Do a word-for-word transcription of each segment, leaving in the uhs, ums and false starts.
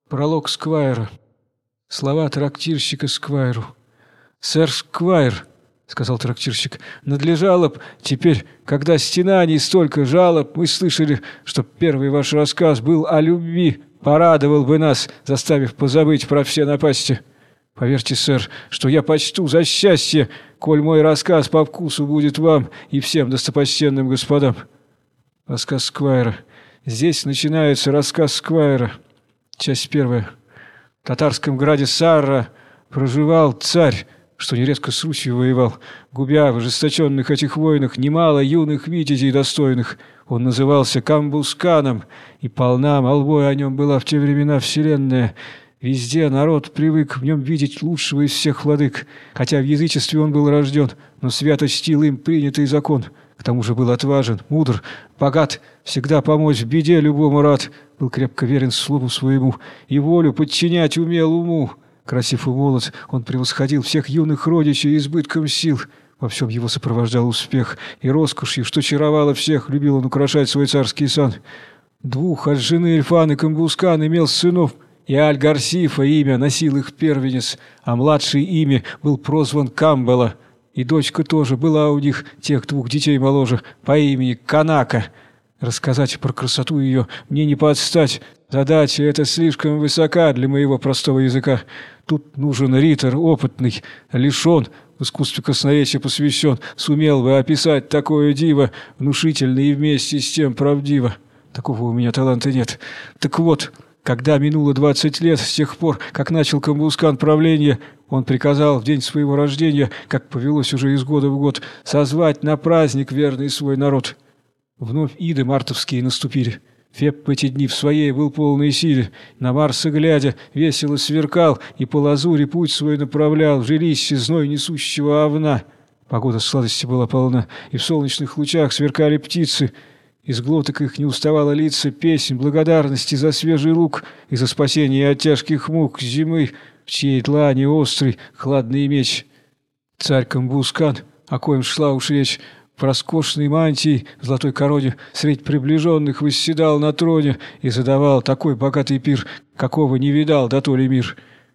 Пролог Сквайра. Слова трактирщика Сквайру. «Сэр Сквайр, — сказал трактирщик, — надлежало б теперь, когда стенаний столько жалоб, мы слышали, что первый ваш рассказ был о любви, порадовал бы нас, заставив позабыть про все напасти. Поверьте, сэр, что я почту за счастье, коль мой рассказ по вкусу будет вам и всем достопочтенным господам». Рассказ Сквайра. Здесь начинается рассказ Сквайра. Часть первая. В татарском граде Сарра проживал царь, что нередко с Русью воевал, губя в ожесточенных этих войнах немало юных витязей достойных. Он назывался Камбусканом, и полна молвой о нем была в те времена вселенная. Везде народ привык в нем видеть лучшего из всех владык, хотя в язычестве он был рожден, но свято чтил им принятый закон. К тому же был отважен, мудр, богат, всегда помочь в беде любому рад, был крепко верен слову своему и волю подчинять умел уму. Красив и молод, он превосходил всех юных родичей избытком сил. Во всем его сопровождал успех, и роскошью, что чаровало всех, любил он украшать свой царский сан. Двух от жены Эльфаны Камбускан имел сынов, и Аль-Гарсифа имя носил их первенец, а младший ими был прозван Камбала. И дочка тоже была у них, тех двух детей моложе, по имени Канака. Рассказать про красоту ее мне не подстать. Задача эта слишком высока для моего простого языка. Тут нужен ритор опытный, лишен, в искусстве красноречия посвящен, сумел бы описать такое диво, внушительно и вместе с тем правдиво. Такого у меня таланта нет. Так вот, когда минуло двадцать лет с тех пор, как начал Камбускан правление, он приказал в день своего рождения, как повелось уже из года в год, созвать на праздник верный свой народ. Вновь иды мартовские наступили. Феб в эти дни в своей был полной силе, на Марса глядя, весело сверкал и по лазури путь свой направлял в жилище зной несущего овна. Погода сладости была полна, и в солнечных лучах сверкали птицы. Из глоток их не уставала литься песнь благодарности за свежий луг и за спасение от тяжких мук зимы, в чьей длани острый хладный меч. Царь Камбускан, о коем шла уж речь, в роскошной мантии, в золотой короне, средь приближенных восседал на троне и задавал такой богатый пир, какого не видал дотоле мир.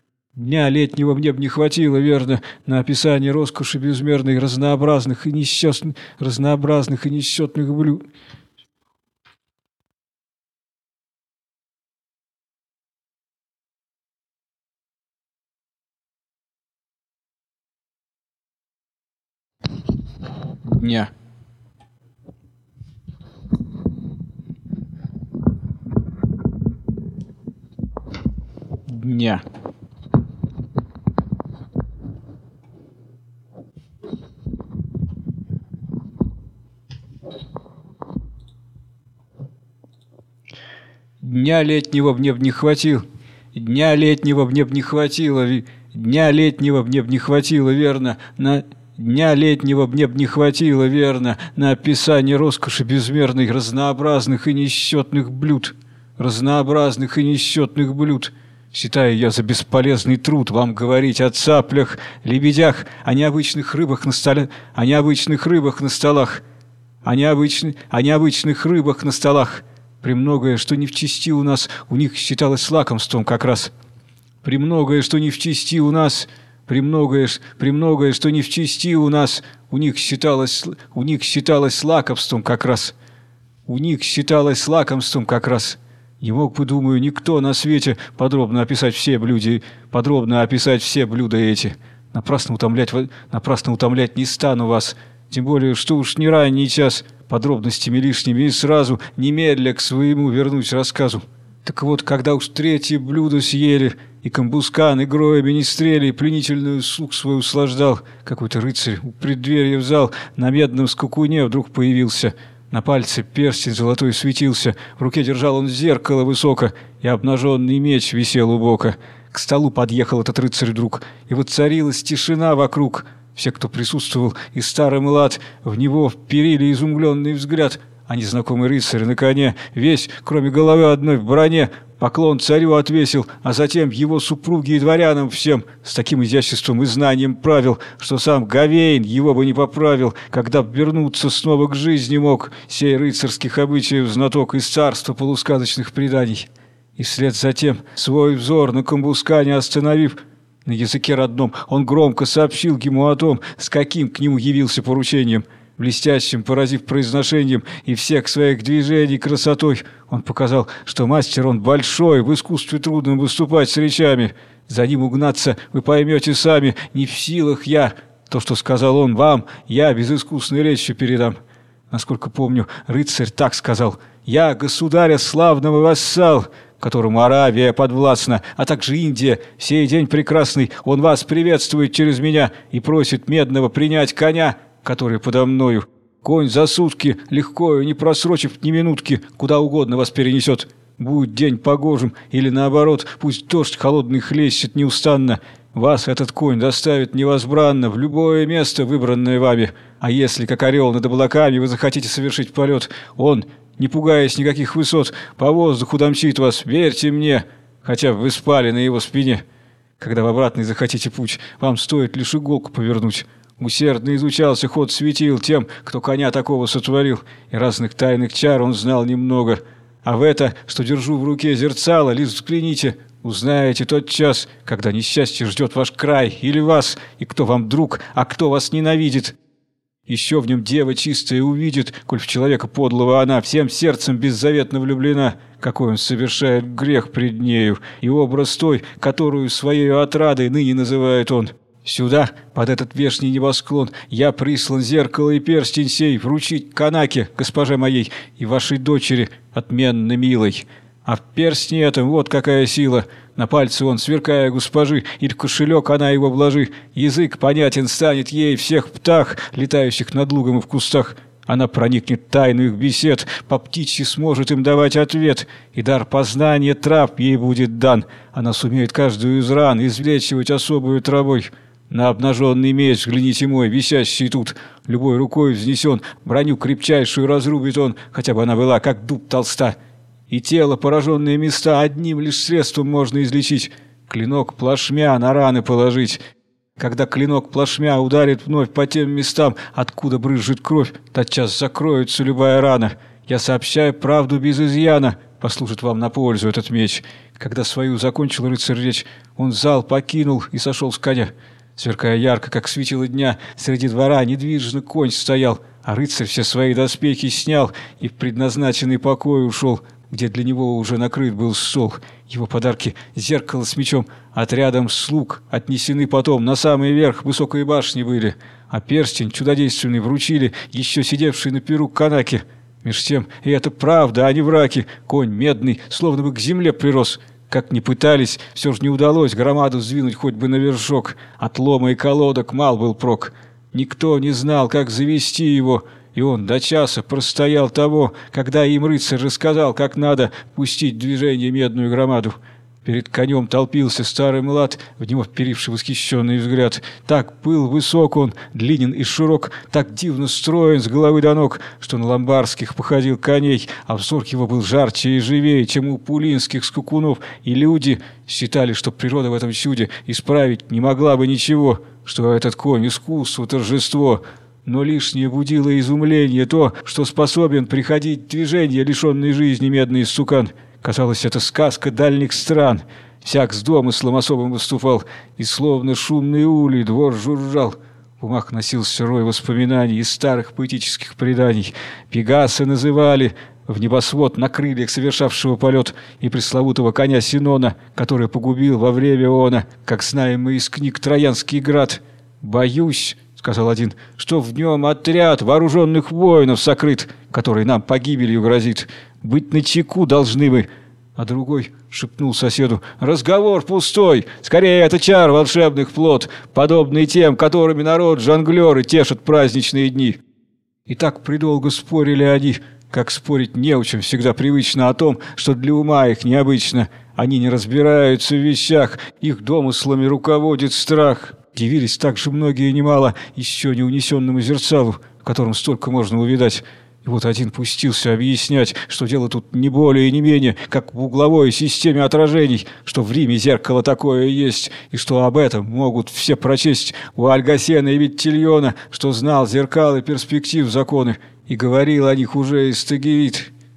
Дня летнего мне б не хватило, верно, на описание роскоши безмерной, разнообразных и несчастных, разнообразных и несчетных блюд. Дня. Дня. Дня летнего мне б не хватило, дня летнего мне б не хватило, дня летнего мне б не хватило, верно, на... Дня летнего мне б не хватило, верно, на описание роскоши безмерных, разнообразных и несчетных блюд. Разнообразных и несчетных блюд. Считаю я за бесполезный труд вам говорить о цаплях, лебедях, о необычных рыбах на столе, о необычных рыбах на столах, о, необычных, о необычных рыбах на столах. Премногое, что не в чести у нас, у них считалось лакомством как раз. Премногое, что не в чести у нас... Премногое, премногое, что не в чести у нас, у них считалось, у них считалось лакомством как раз. У них считалось лакомством как раз. Не мог бы, думаю, никто на свете подробно описать все блюда, подробно описать все блюда эти. Напрасно утомлять, напрасно утомлять не стану вас, тем более, что уж не ранний час, подробностями лишними и сразу, немедля к своему вернусь рассказу. Так вот, когда уж третье блюдо съели, и Камбускан игрой министрелей пленительную слуг свою услаждал, какой-то рыцарь у преддверия в зал на медном скакуне вдруг появился. На пальце перстень золотой светился, в руке держал он зеркало высоко, и обнаженный меч висел у бока. К столу подъехал этот рыцарь вдруг, и воцарилась тишина вокруг. Все, кто присутствовал, и старый млад, в него вперили изумленный взгляд. А незнакомый рыцарь на коне, весь, кроме головы одной, в броне, поклон царю отвесил, а затем его супруге и дворянам всем с таким изяществом и знанием правил, что сам Гавейн его бы не поправил, когда б вернуться снова к жизни мог, сей рыцарских обычаев знаток из царства полусказочных преданий. И вслед за тем, свой взор на Камбускане остановив, на языке родном, он громко сообщил ему о том, с каким к нему явился поручением. Блестящим, поразив произношением и всех своих движений красотой, он показал, что мастер он большой, в искусстве трудно выступать с речами. За ним угнаться, вы поймете сами, не в силах я. То, что сказал он вам, я без искусной речи передам. Насколько помню, рыцарь так сказал: «Я, государя славного вассал, которому Аравия подвластна, а также Индия, сей день прекрасный, он вас приветствует через меня и просит медного принять коня, который подо мною. Конь за сутки, легко, не просрочив ни минутки, куда угодно вас перенесет. Будет день погожим, или наоборот, пусть дождь холодный хлещет неустанно, вас этот конь доставит невозбранно в любое место, выбранное вами. А если, как орел над облаками, вы захотите совершить полет, он, не пугаясь никаких высот, по воздуху домчит вас, верьте мне, хотя бы вы спали на его спине. Когда в обратный захотите путь, вам стоит лишь иголку повернуть». Усердно изучался ход светил тем, кто коня такого сотворил, и разных тайных чар он знал немного. А в это, что держу в руке зерцало, лишь взгляните, узнаете тот час, когда несчастье ждет ваш край или вас, и кто вам друг, а кто вас ненавидит. Еще в нем дева чистая увидит, коль в человека подлого она всем сердцем беззаветно влюблена, какой он совершает грех пред нею, и образ той, которую своей отрадой ныне называет он. Сюда, под этот вешний небосклон, я прислан зеркало и перстень сей вручить Канаке, госпоже моей, и вашей дочери, отменно милой. А в перстне этом вот какая сила. На пальце он, сверкая госпожи, или в кошелек она его вложи. Язык понятен станет ей всех птах, летающих над лугом и в кустах. Она проникнет в тайну их бесед, по птичьи сможет им давать ответ, и дар познания трав ей будет дан. Она сумеет каждую из ран излечивать особую травой. На обнаженный меч, взгляните мой, висящий тут, любой рукой взнесен, броню крепчайшую разрубит он, хотя бы она была, как дуб толста. И тело, пораженные места, одним лишь средством можно излечить — клинок плашмя на раны положить. Когда клинок плашмя ударит вновь по тем местам, откуда брызжет кровь, тотчас закроется любая рана. Я сообщаю правду без изъяна, послужит вам на пользу этот меч». Когда свою закончил рыцарь речь, он зал покинул и сошел с коня. Сверкая ярко, как светило дня, среди двора недвижно конь стоял, а рыцарь все свои доспехи снял и в предназначенный покой ушел, где для него уже накрыт был стол. Его подарки — зеркало с мечом, отрядом слуг отнесены потом на самый верх высокой башни были, а перстень чудодейственный вручили еще сидевший на перу Канаке. Меж тем, и это правда, а не враки, конь медный, словно бы к земле прирос. Как ни пытались, все же не удалось громаду сдвинуть хоть бы на вершок. От лома и колодок мал был прок. Никто не знал, как завести его, и он до часа простоял того, когда им рыцарь рассказал, как надо пустить в движение медную громаду. Перед конем толпился старый млад, в него вперивший восхищенный взгляд. Так был высок он, длинен и широк, так дивно строен с головы до ног, что на ломбардских походил коней, а взор его был жарче и живее, чем у пулинских скакунов, и люди считали, что природа в этом чуде исправить не могла бы ничего, что этот конь — искусство, торжество. Но лишнее будило изумление то, что способен приходить в движение лишенный жизни медный стукан. Казалось, это сказка дальних стран. Всяк с домыслом особым выступал, и словно шумный улей двор жужжал. В умах носился рой воспоминаний из старых поэтических преданий. Пегаса называли, в небосвод на крыльях совершавшего полет, и пресловутого коня Синона, который погубил во время она, как знаем мы из книг, Троянский град. «Боюсь, — сказал один, — что в нем отряд вооруженных воинов сокрыт, который нам погибелью грозит. Быть начеку должны мы». А другой шепнул соседу: «Разговор пустой! Скорее, это чар волшебных плод, подобный тем, которыми народ-жонглеры тешат праздничные дни». И так придолго спорили они, как спорить неучим всегда привычно о том, что для ума их необычно. Они не разбираются в вещах, их домыслами руководит страх. Дивились также многие немало еще не унесенному зерцалу, в котором столько можно увидать. И вот один пустился объяснять, что дело тут не более и не менее, как в угловой системе отражений, что в Риме зеркало такое есть, и что об этом могут все прочесть у Альгасена и Виттильона, что знал зеркал и перспектив законы, и говорил о них уже Истагирит.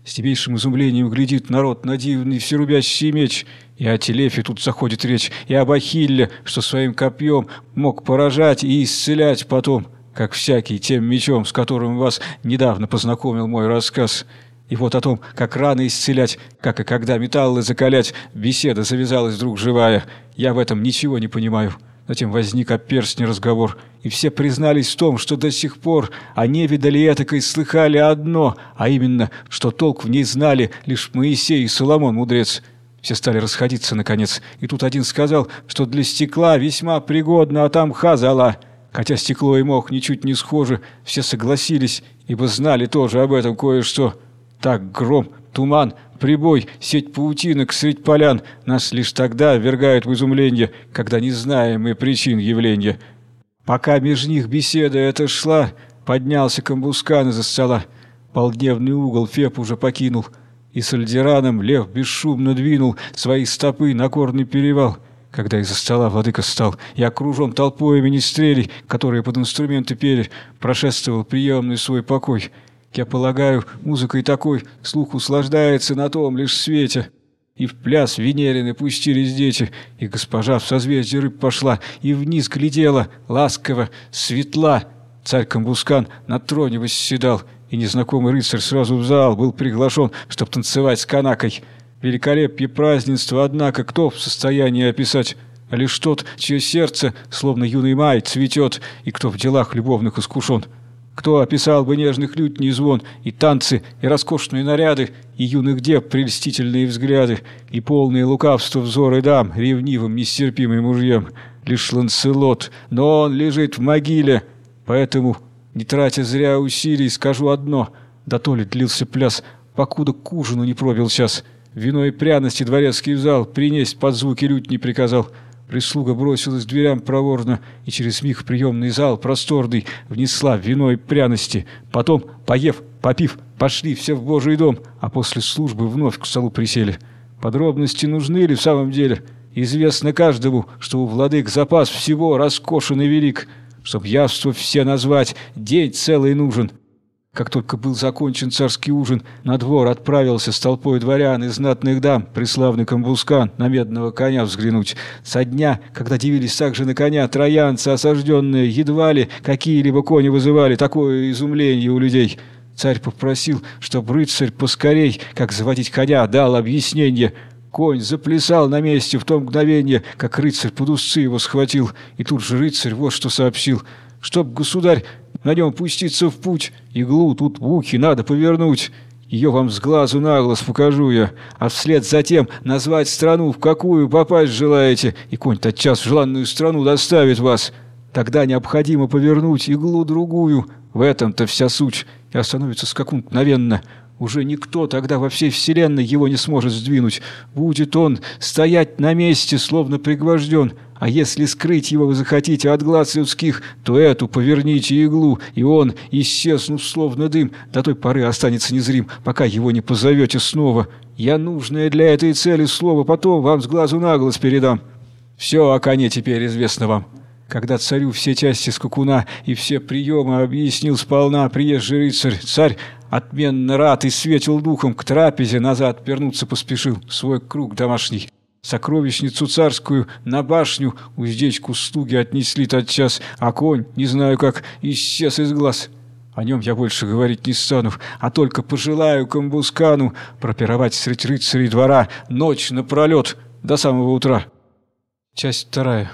С тебейшим изумлением глядит народ на дивный всерубящий меч. И о Телефе тут заходит речь, и об Ахилле, что своим копьем мог поражать и исцелять потом, как всякий тем мечом, с которым вас недавно познакомил мой рассказ. И вот о том, как раны исцелять, как и когда металлы закалять, беседа завязалась вдруг живая. Я в этом ничего не понимаю. Затем возник о перстне разговор, и все признались в том, что до сих пор они видали этакой, слыхали одно, а именно, что толк в ней знали лишь Моисей и Соломон мудрец. Все стали расходиться наконец, и тут один сказал, что для стекла весьма пригодна атамха зола. Хотя стекло и мох ничуть не схожи, все согласились, ибо знали тоже об этом кое-что. Так гром, туман, прибой, сеть паутинок средь полян нас лишь тогда ввергают в изумление, когда не знаем мы причин явления. Пока меж них беседа эта шла, поднялся Камбускан из-за стола. Полдневный угол Феб уже покинул, и с Альдираном лев бесшумно двинул свои стопы на горный перевал. Когда из-за стола владыка встал и, окружен толпой министрелей, которые под инструменты пели, прошествовал приемный свой покой. Я полагаю, музыкой такой слух услаждается на том лишь свете. И в пляс Венерины пустились дети, и госпожа в созвездие рыб пошла, и вниз глядела, ласково, светла. Царь Камбускан на троне восседал, и незнакомый рыцарь сразу в зал был приглашен, чтоб танцевать с канакой. Великолепие празднества, однако, кто в состоянии описать? А лишь тот, чье сердце, словно юный май, цветет, и кто в делах любовных искушен. Кто описал бы нежных лютней звон, и танцы, и роскошные наряды, и юных дев прельстительные взгляды, и полные лукавства взоры дам, ревнивым, нестерпимым мужьям? Лишь Ланселот, но он лежит в могиле. Поэтому, не тратя зря усилий, скажу одно: да то ли длился пляс, покуда к ужину не пробил час. Вино и пряности дворецкий в зал принесть под звуки лютни приказал. Прислуга бросилась к дверям проворно, и через миг в приемный зал просторный внесла вино и пряности. Потом, поев, попив, пошли все в Божий дом, а после службы вновь к столу присели. Подробности нужны ли в самом деле? Известно каждому, что у владык запас всего роскошен и велик. Чтоб явство все назвать, день целый нужен. Как только был закончен царский ужин, на двор отправился с толпой дворян и знатных дам преславный Камбускан на медного коня взглянуть. Со дня, когда дивились также на коня троянцы осажденные, едва ли какие-либо кони вызывали такое изумление у людей. Царь попросил, чтоб рыцарь поскорей, как заводить коня, дал объяснение. Конь заплясал на месте в то мгновение, как рыцарь под усы его схватил, и тут же рыцарь вот что сообщил: чтоб, государь, на нем пуститься в путь, иглу тут в ухе надо повернуть. Ее вам с глазу на глаз покажу я, а вслед затем назвать страну, в какую попасть желаете, и конь тотчас в желанную страну доставит вас. Тогда необходимо повернуть иглу другую, в этом-то вся суть, и остановится скакун мгновенно. Уже никто тогда во всей вселенной его не сможет сдвинуть. Будет он стоять на месте, словно пригвожден. А если скрыть его вы захотите от глаз людских, то эту поверните иглу, и он, исчезнув словно дым, до той поры останется незрим, пока его не позовете снова. Я нужное для этой цели слово потом вам с глазу на глаз передам. Все о коне теперь известно вам. Когда царю все части скакуна и все приемы объяснил сполна приезжий рыцарь, царь отменно рад и светил духом, к трапезе назад вернуться поспешил в свой круг домашний. Сокровищницу царскую на башню уздечку слуги отнесли тотчас, а конь, не знаю как, исчез из глаз. О нем я больше говорить не стану, а только пожелаю Камбускану пропировать средь рыцарей двора ночь напролет до самого утра. Часть вторая.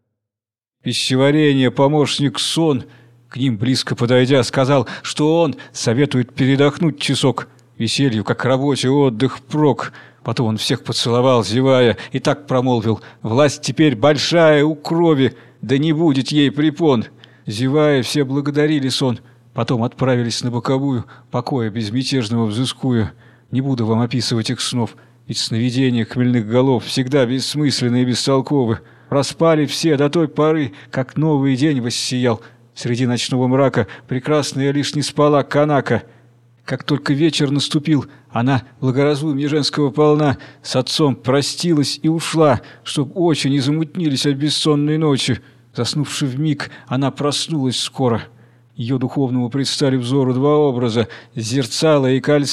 Пищеварение, помощник сон, к ним близко подойдя, сказал, что он советует передохнуть часок, веселью, как рабочий отдых впрок. Потом он всех поцеловал, зевая, и так промолвил: «Власть теперь большая у крови, да не будет ей препон». Зевая, все благодарили сон, потом отправились на боковую, покоя безмятежного взыскуя. Не буду вам описывать их снов, ведь сновидения хмельных голов всегда бессмысленны и бестолковы. Проспали все до той поры, как новый день воссиял. Среди ночного мрака прекрасная лишь не спала канака. Как только вечер наступил, она, благоразумие женского полна, с отцом простилась и ушла, чтоб очи не замутнились от бессонной ночи. Заснувши вмиг, она проснулась скоро. Ее духовному предстали взору два образа — зерцала и кольца.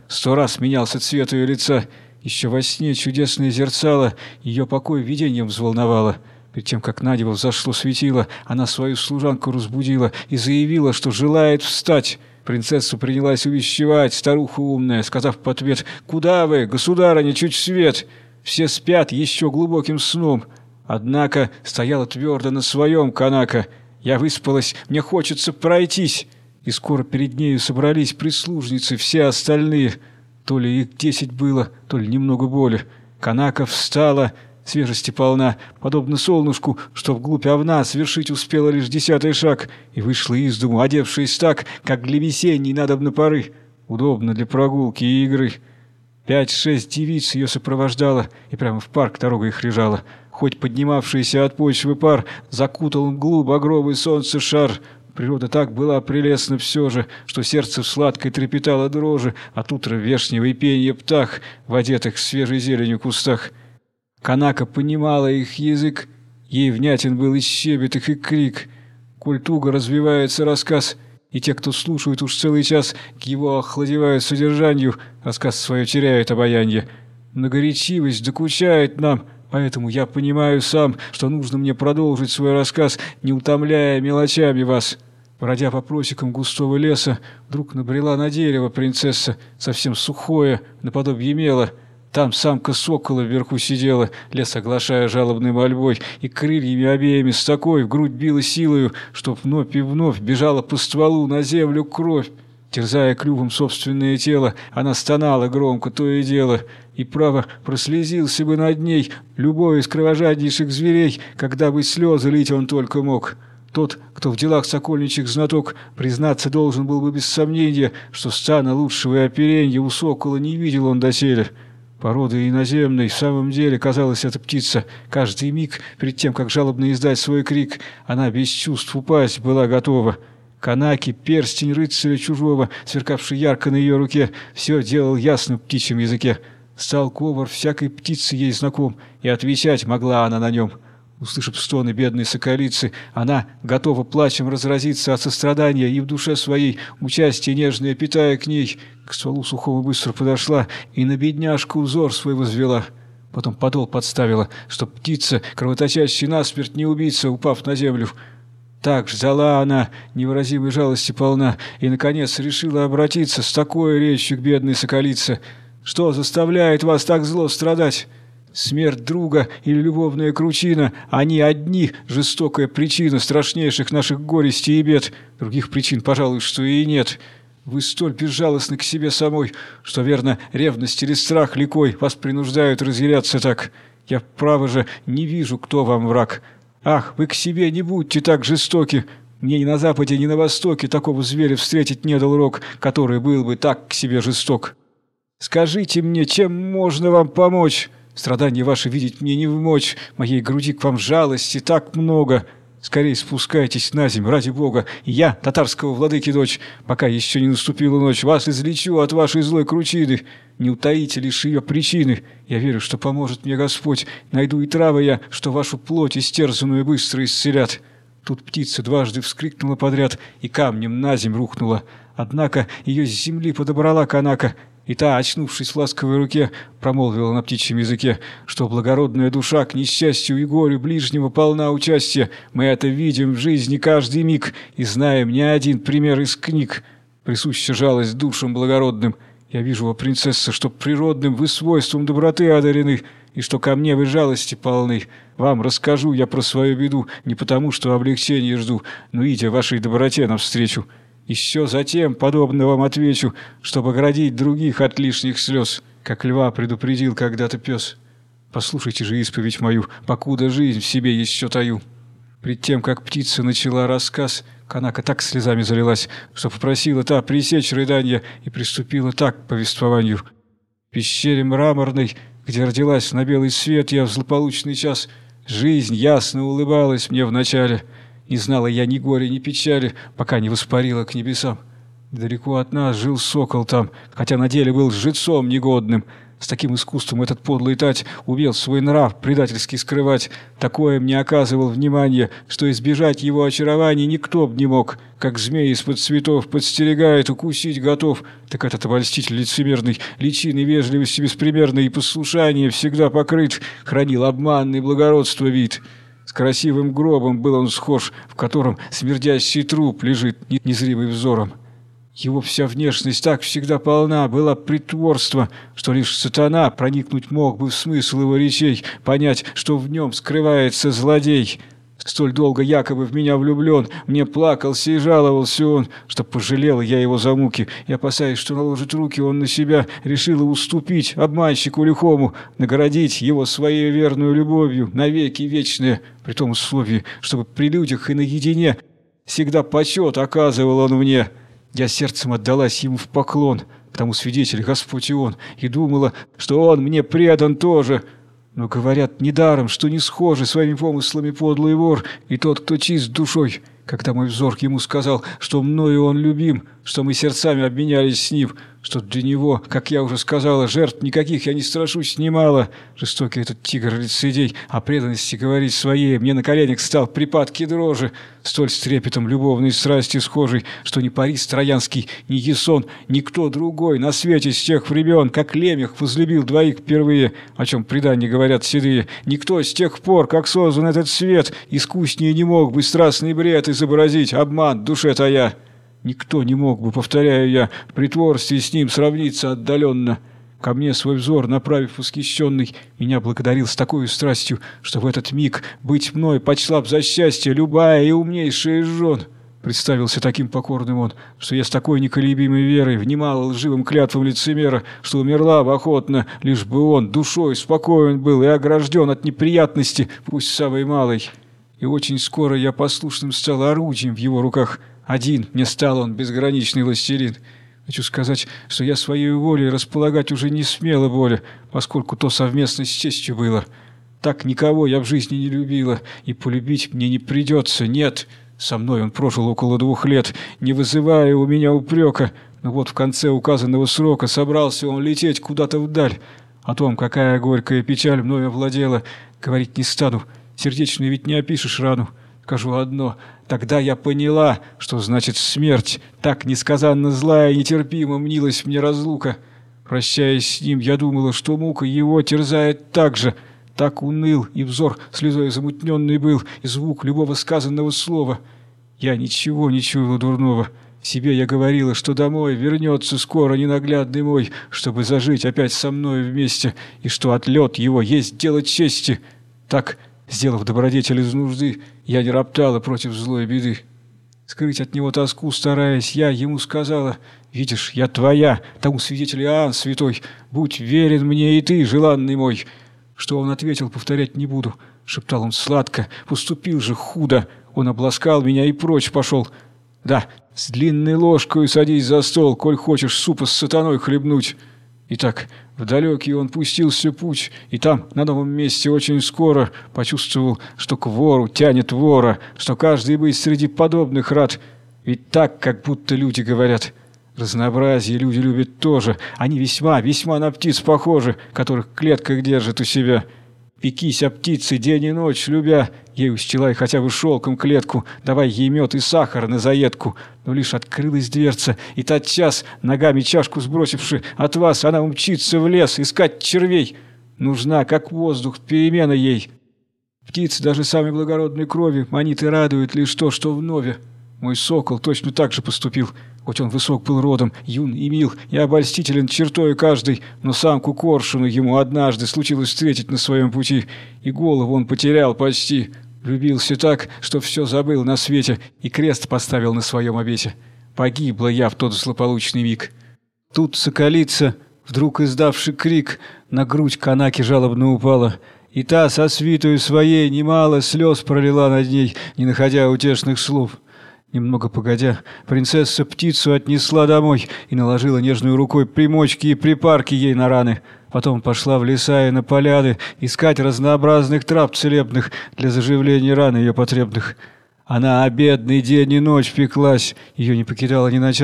Сто раз менялся цвет ее лица. Еще во сне чудесное зерцало ее покой видением взволновало. Перед тем, как на небо взошло светило, она свою служанку разбудила и заявила, что желает встать. Принцессу принялась увещевать старуха умная, сказав в ответ: «Куда вы, государыня, чуть свет? Все спят еще глубоким сном». Однако стояла твердо на своем Канака. «Я выспалась, мне хочется пройтись». И скоро перед нею собрались прислужницы, все остальные. То ли их десять было, то ли немного более. Канака встала, свежести полна, подобно солнышку, что вглубь овна свершить успела лишь десятый шаг, и вышла из дому, одевшись так, как для весенней надобно поры, удобно для прогулки и игры. Пять-шесть девиц ее сопровождало, и прямо в парк дорога их лежала. Хоть поднимавшийся от почвы пар закутал мглу багровый солнце шар, природа так была прелестна все же, что сердце в сладкой трепетало дрожи от утра вешнего и пенья птах в одетых свежей зеленью кустах. Канака понимала их язык, ей внятен был и щебет их, и крик. Коль туго развивается рассказ, и те, кто слушают уж целый час, к его охладевают содержанию, рассказ свое теряет обаяние. Многоречивость докучает нам, поэтому я понимаю сам, что нужно мне продолжить свой рассказ, не утомляя мелочами вас. Бродя по просекам густого леса, вдруг набрела на дерево принцесса, совсем сухое, наподобие мела. Там самка сокола вверху сидела, лес оглашая жалобной мольбой, и крыльями обеими с такой в грудь била силою, что вновь и вновь бежала по стволу на землю кровь. Терзая клювом собственное тело, она стонала громко то и дело, и, право, прослезился бы над ней любой из кровожаднейших зверей, когда бы слезы лить он только мог. Тот, кто в делах сокольничьих знаток, признаться должен был бы без сомнения, что стана лучшего и оперенья у сокола не видел он доселе. Породы иноземной, в самом деле, казалась эта птица. Каждый миг, перед тем, как жалобно издать свой крик, она без чувств упасть была готова. Канаки, перстень рыцаря чужого, сверкавший ярко на ее руке, все делал ясно в птичьем языке. Стал говор всякой птицы ей знаком, и отвечать могла она на нем. Услышав стоны бедной соколицы, она готова плачем разразиться от сострадания и в душе своей участие нежное питая к ней. К стволу сухого быстро подошла и на бедняжку взор свой возвела. Потом подол подставила, чтоб птица, кровоточащая насмерть, не убийца, упав на землю. Так ждала она, невыразимой жалости полна, и, наконец, решила обратиться с такой речью к бедной соколице: «Что заставляет вас так зло страдать? Смерть друга или любовная кручина, они одни жестокая причина страшнейших наших горестей и бед. Других причин, пожалуй, что и нет. Вы столь безжалостны к себе самой, что, верно, ревность или страх ликой вас принуждают разъяряться так. Я, право же, не вижу, кто вам враг. Ах, вы к себе не будьте так жестоки. Мне ни на западе, ни на востоке такого зверя встретить не дал рок, который был бы так к себе жесток. Скажите мне, чем можно вам помочь? Страдания ваши видеть мне не вмочь, моей груди к вам жалости так много. Скорей спускайтесь на земь, ради Бога, и я, татарского владыки дочь, пока еще не наступила ночь, вас излечу от вашей злой кручины. Не утаите лишь ее причины. Я верю, что поможет мне Господь. Найду и травы я, что вашу плоть истерзанную быстро исцелят». Тут птица дважды вскрикнула подряд и камнем на земь рухнула. Однако ее с земли подобрала Канака, и та, очнувшись в ласковой руке, промолвила на птичьем языке, что благородная душа к несчастью и горю ближнего полна участия. Мы это видим в жизни каждый миг и знаем не один пример из книг. Присуща жалость душам благородным. Я вижу, о принцесса, что природным вы свойством доброты одарены, и что ко мне вы жалости полны. Вам расскажу я про свою беду не потому, что облегчения жду, но идя вашей доброте навстречу. Еще затем, подобно вам отвечу, чтобы оградить других от лишних слез, как льва предупредил когда-то пес. Послушайте же исповедь мою, покуда жизнь в себе еще таю». Пред тем, как птица начала рассказ, Канака так слезами залилась, что попросила та пресечь рыданья и приступила так к повествованию. В пещере мраморной, где родилась на белый свет я в злополучный час, жизнь ясно улыбалась мне вначале. Не знала я ни горя, ни печали, пока не воспарила к небесам. Далеко от нас жил сокол там, хотя на деле был жрецом негодным. С таким искусством этот подлый тать умел свой нрав предательски скрывать. Такое мне оказывал внимание, что избежать его очарований никто б не мог. Как змей из-под цветов подстерегает, укусить готов, так этот обольститель лицемерный, личиной вежливости беспримерной и послушания всегда покрыт, хранил обманный благородство вид. С красивым гробом был он схож, в котором смердящий труп лежит незримый взором. Его вся внешность так всегда полна была притворства, что лишь сатана проникнуть мог бы в смысл его речей, понять, что в нем скрывается злодей. Столь долго якобы в меня влюблен, мне плакался и жаловался он, что пожалел я его за муки, и, опасаясь, что наложит руки он на себя, решила уступить обманщику лихому, наградить его своей верную любовью навеки вечные, при том условии, чтобы при людях и наедине всегда почет оказывал он мне. Я сердцем отдалась ему в поклон, к тому свидетель Господь и он, и думала, что он мне предан тоже. Но говорят недаром, что не схожи своими помыслами подлый вор и тот, кто чист душой. Когда мой взор ему сказал, что мною он любим, что мы сердцами обменялись с ним, что для него, как я уже сказала, жертв никаких я не страшусь немало. Жестокий этот тигр-лицедей о преданности говорить своей мне на коленях стал припадки дрожи, столь с трепетом любовной страсти схожей, что ни Парис Троянский, ни Ясон, никто другой на свете с тех времен, как Лемех возлюбил двоих впервые, о чем предания говорят седые, никто с тех пор, как создан этот свет, искуснее не мог бы страстный бред изобразить, обман душе тая. Никто не мог бы, повторяю я, в притворстве с ним сравниться отдаленно. Ко мне свой взор, направив восхищенный, меня благодарил с такой страстью, что в этот миг быть мной почла б за счастье любая и умнейшая из жен. Представился таким покорным он, что я с такой неколебимой верой внимала лживым клятвам лицемера, что умерла бы охотно, лишь бы он душой спокоен был и огражден от неприятности, пусть самой малой. И очень скоро я послушным стал орудием в его руках. Один мне стал он безграничный властелин. Хочу сказать, что я своей волей располагать уже не смела более, поскольку то совместно с честью было. Так никого я в жизни не любила, и полюбить мне не придется, нет. Со мной он прожил около двух лет, не вызывая у меня упрека, но вот в конце указанного срока собрался он лететь куда-то вдаль. О том, какая горькая печаль мною овладела, говорить не стану, сердечную ведь не опишешь рану. Скажу одно. Тогда я поняла, что значит смерть. Так несказанно злая и нетерпимо мнилась мне разлука. Прощаясь с ним, я думала, что мука его терзает так же. Так уныл, и взор слезой замутненный был, и звук любого сказанного слова. Я ничего не чуяла дурного. В себе я говорила, что домой вернется скоро ненаглядный мой, чтобы зажить опять со мной вместе, и что отлет его есть дело чести. Так, сделав добродетель из нужды, я не роптала против злой беды. Скрыть от него тоску стараясь, я ему сказала: «Видишь, я твоя, тому свидетель Иоанн святой, будь верен мне и ты, желанный мой». Что он ответил, повторять не буду. Шептал он сладко, поступил же худо. Он обласкал меня и прочь пошел. Да, с длинной ложкой садись за стол, коль хочешь супа с сатаной хлебнуть. Итак, в далекий он пустился путь, и там, на новом месте, очень скоро почувствовал, что к вору тянет вора, что каждый быть среди подобных рад. Ведь так, как будто люди говорят. Разнообразие люди любят тоже. Они весьма, весьма на птиц похожи, которых в клетках держат у себя. Пекись о птице день и ночь, любя, ей устилай хотя бы шелком клетку, давай ей мед и сахар на заедку. Но лишь открылась дверца, и тотчас, ногами чашку сбросивши, от вас она умчится в лес искать червей. Нужна, как воздух, перемена ей. Птицы даже самой благородной крови манит и радует лишь то, что вновь. Мой сокол точно так же поступил, хоть он высок был родом, юн и мил, и обольстителен чертой каждой, но самку коршуну ему однажды случилось встретить на своем пути, и голову он потерял почти. Влюбился так, что все забыл на свете, и крест поставил на своем обете. Погибла я в тот злополучный миг. Тут соколица, вдруг издавши крик, на грудь канаки жалобно упала, и та со свитою своей немало слез пролила над ней, не находя утешных слов. Немного погодя, принцесса птицу отнесла домой и наложила нежной рукой примочки и припарки ей на раны. Потом пошла в леса и на поляны искать разнообразных трав целебных для заживления ран ее потребных. Она обедный день и ночь пеклась, ее не покидала ни на час.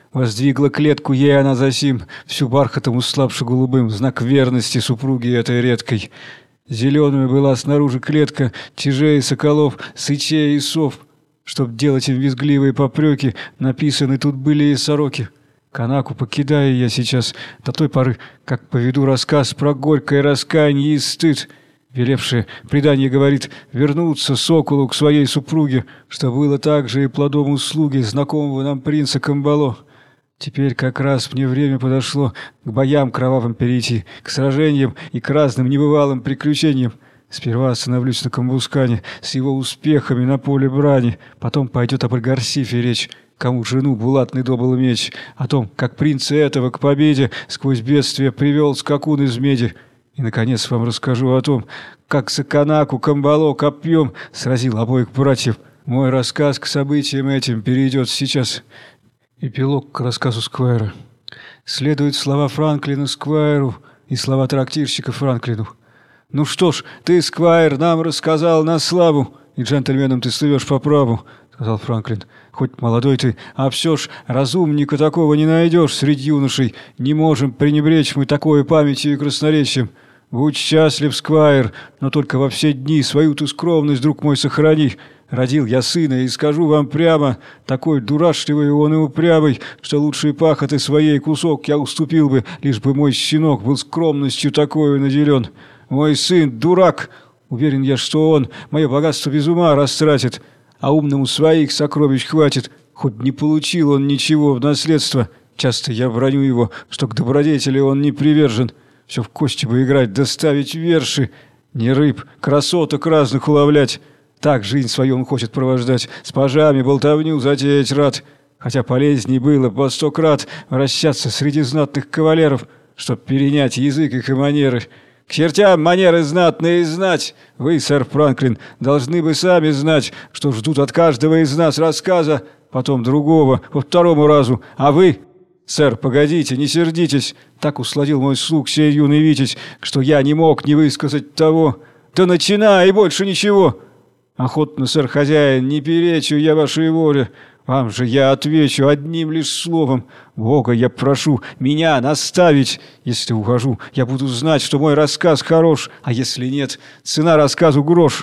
Воздвигла клетку ей она засим, всю бархатом услабше голубым, знак верности супруги этой редкой. Зеленая была снаружи клетка, чижей, соколов, сычей и сов. Чтоб делать им визгливые попреки, написаны тут были и сороки. Канаку покидаю я сейчас до той поры, как поведу рассказ про горькое раскаяние и стыд, велевшее, предание говорит, вернуться соколу к своей супруге, что было также и плодом услуги знакомого нам принца Камбало. Теперь как раз мне время подошло к боям кровавым перейти, к сражениям и к разным небывалым приключениям. Сперва остановлюсь на Камбускане с его успехами на поле брани, потом пойдет об Альгарсифе речь, кому жену булатный добыл меч, о том, как принца этого к победе сквозь бедствие привел скакун из меди. И, наконец, вам расскажу о том, как Саканаку Камбало копьем сразил обоих братьев. Мой рассказ к событиям этим перейдет сейчас. Эпилог к рассказу Сквайра. Следуют слова Франклина Сквайру и слова трактирщика Франклину. «Ну что ж, ты, Сквайр, нам рассказал на славу, и джентльменом ты слывешь по праву», — сказал Франклин. «Хоть молодой ты, а все ж разумника такого не найдешь среди юношей. Не можем пренебречь мы такой памятью и красноречием. Будь счастлив, Сквайр, но только во все дни свою ты скромность, друг мой, сохрани. Родил я сына, и скажу вам прямо, такой дурашливый он и упрямый, что лучшей пахоты своей кусок я уступил бы, лишь бы мой щенок был скромностью такой наделен. Мой сын дурак, уверен я, что он мое богатство без ума растратит, а умному своих сокровищ хватит, хоть не получил он ничего в наследство. Часто я браню его, что к добродетели он не привержен. Все в кости бы играть, доставить верши, не рыб, красоток разных уловлять. Так жизнь свою он хочет провождать, с пажами болтовню затеять рад, хотя полезней было по сто крат вращаться среди знатных кавалеров, чтоб перенять язык их и манеры. К чертям манеры знатные знать! Вы, сэр Франклин, должны бы сами знать, что ждут от каждого из нас рассказа, потом другого, по второму разу, а вы... «Сэр, погодите, не сердитесь, так усладил мой слуг сей юный витязь, что я не мог не высказать того. Да начинай, и больше ничего!» «Охотно, сэр хозяин, не перечу я вашей воле. Вам же я отвечу одним лишь словом. Бога я прошу меня наставить. Если ухожу, я буду знать, что мой рассказ хорош, а если нет, цена рассказу грош».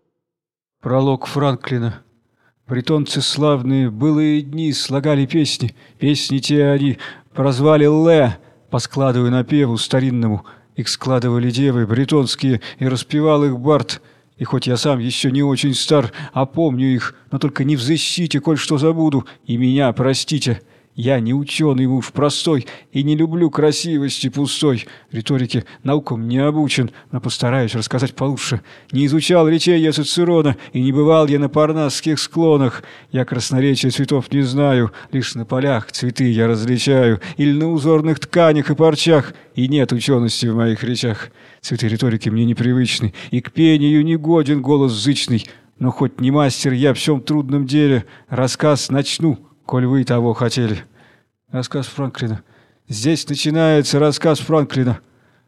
Пролог Франклина. Бретонцы славные былые дни слагали песни. Песни те они прозвали «Ле», поскладывая напеву старинному. Их складывали девы бретонские, и распевал их бард. И хоть я сам еще не очень стар, а помню их, но только не взыщите, коль что забуду, и меня простите. Я не ученый муж простой и не люблю красивости пустой. Риторике наукам не обучен, но постараюсь рассказать получше. Не изучал речей я Цицерона, и не бывал я на парнасских склонах. Я красноречия цветов не знаю, лишь на полях цветы я различаю, или на узорных тканях и парчах, и нет учености в моих речах. Цветы риторики мне непривычны, и к пению не годен голос зычный. Но хоть не мастер я в всем трудном деле, рассказ начну, коль вы того хотели. Рассказ Франклина. Здесь начинается рассказ Франклина.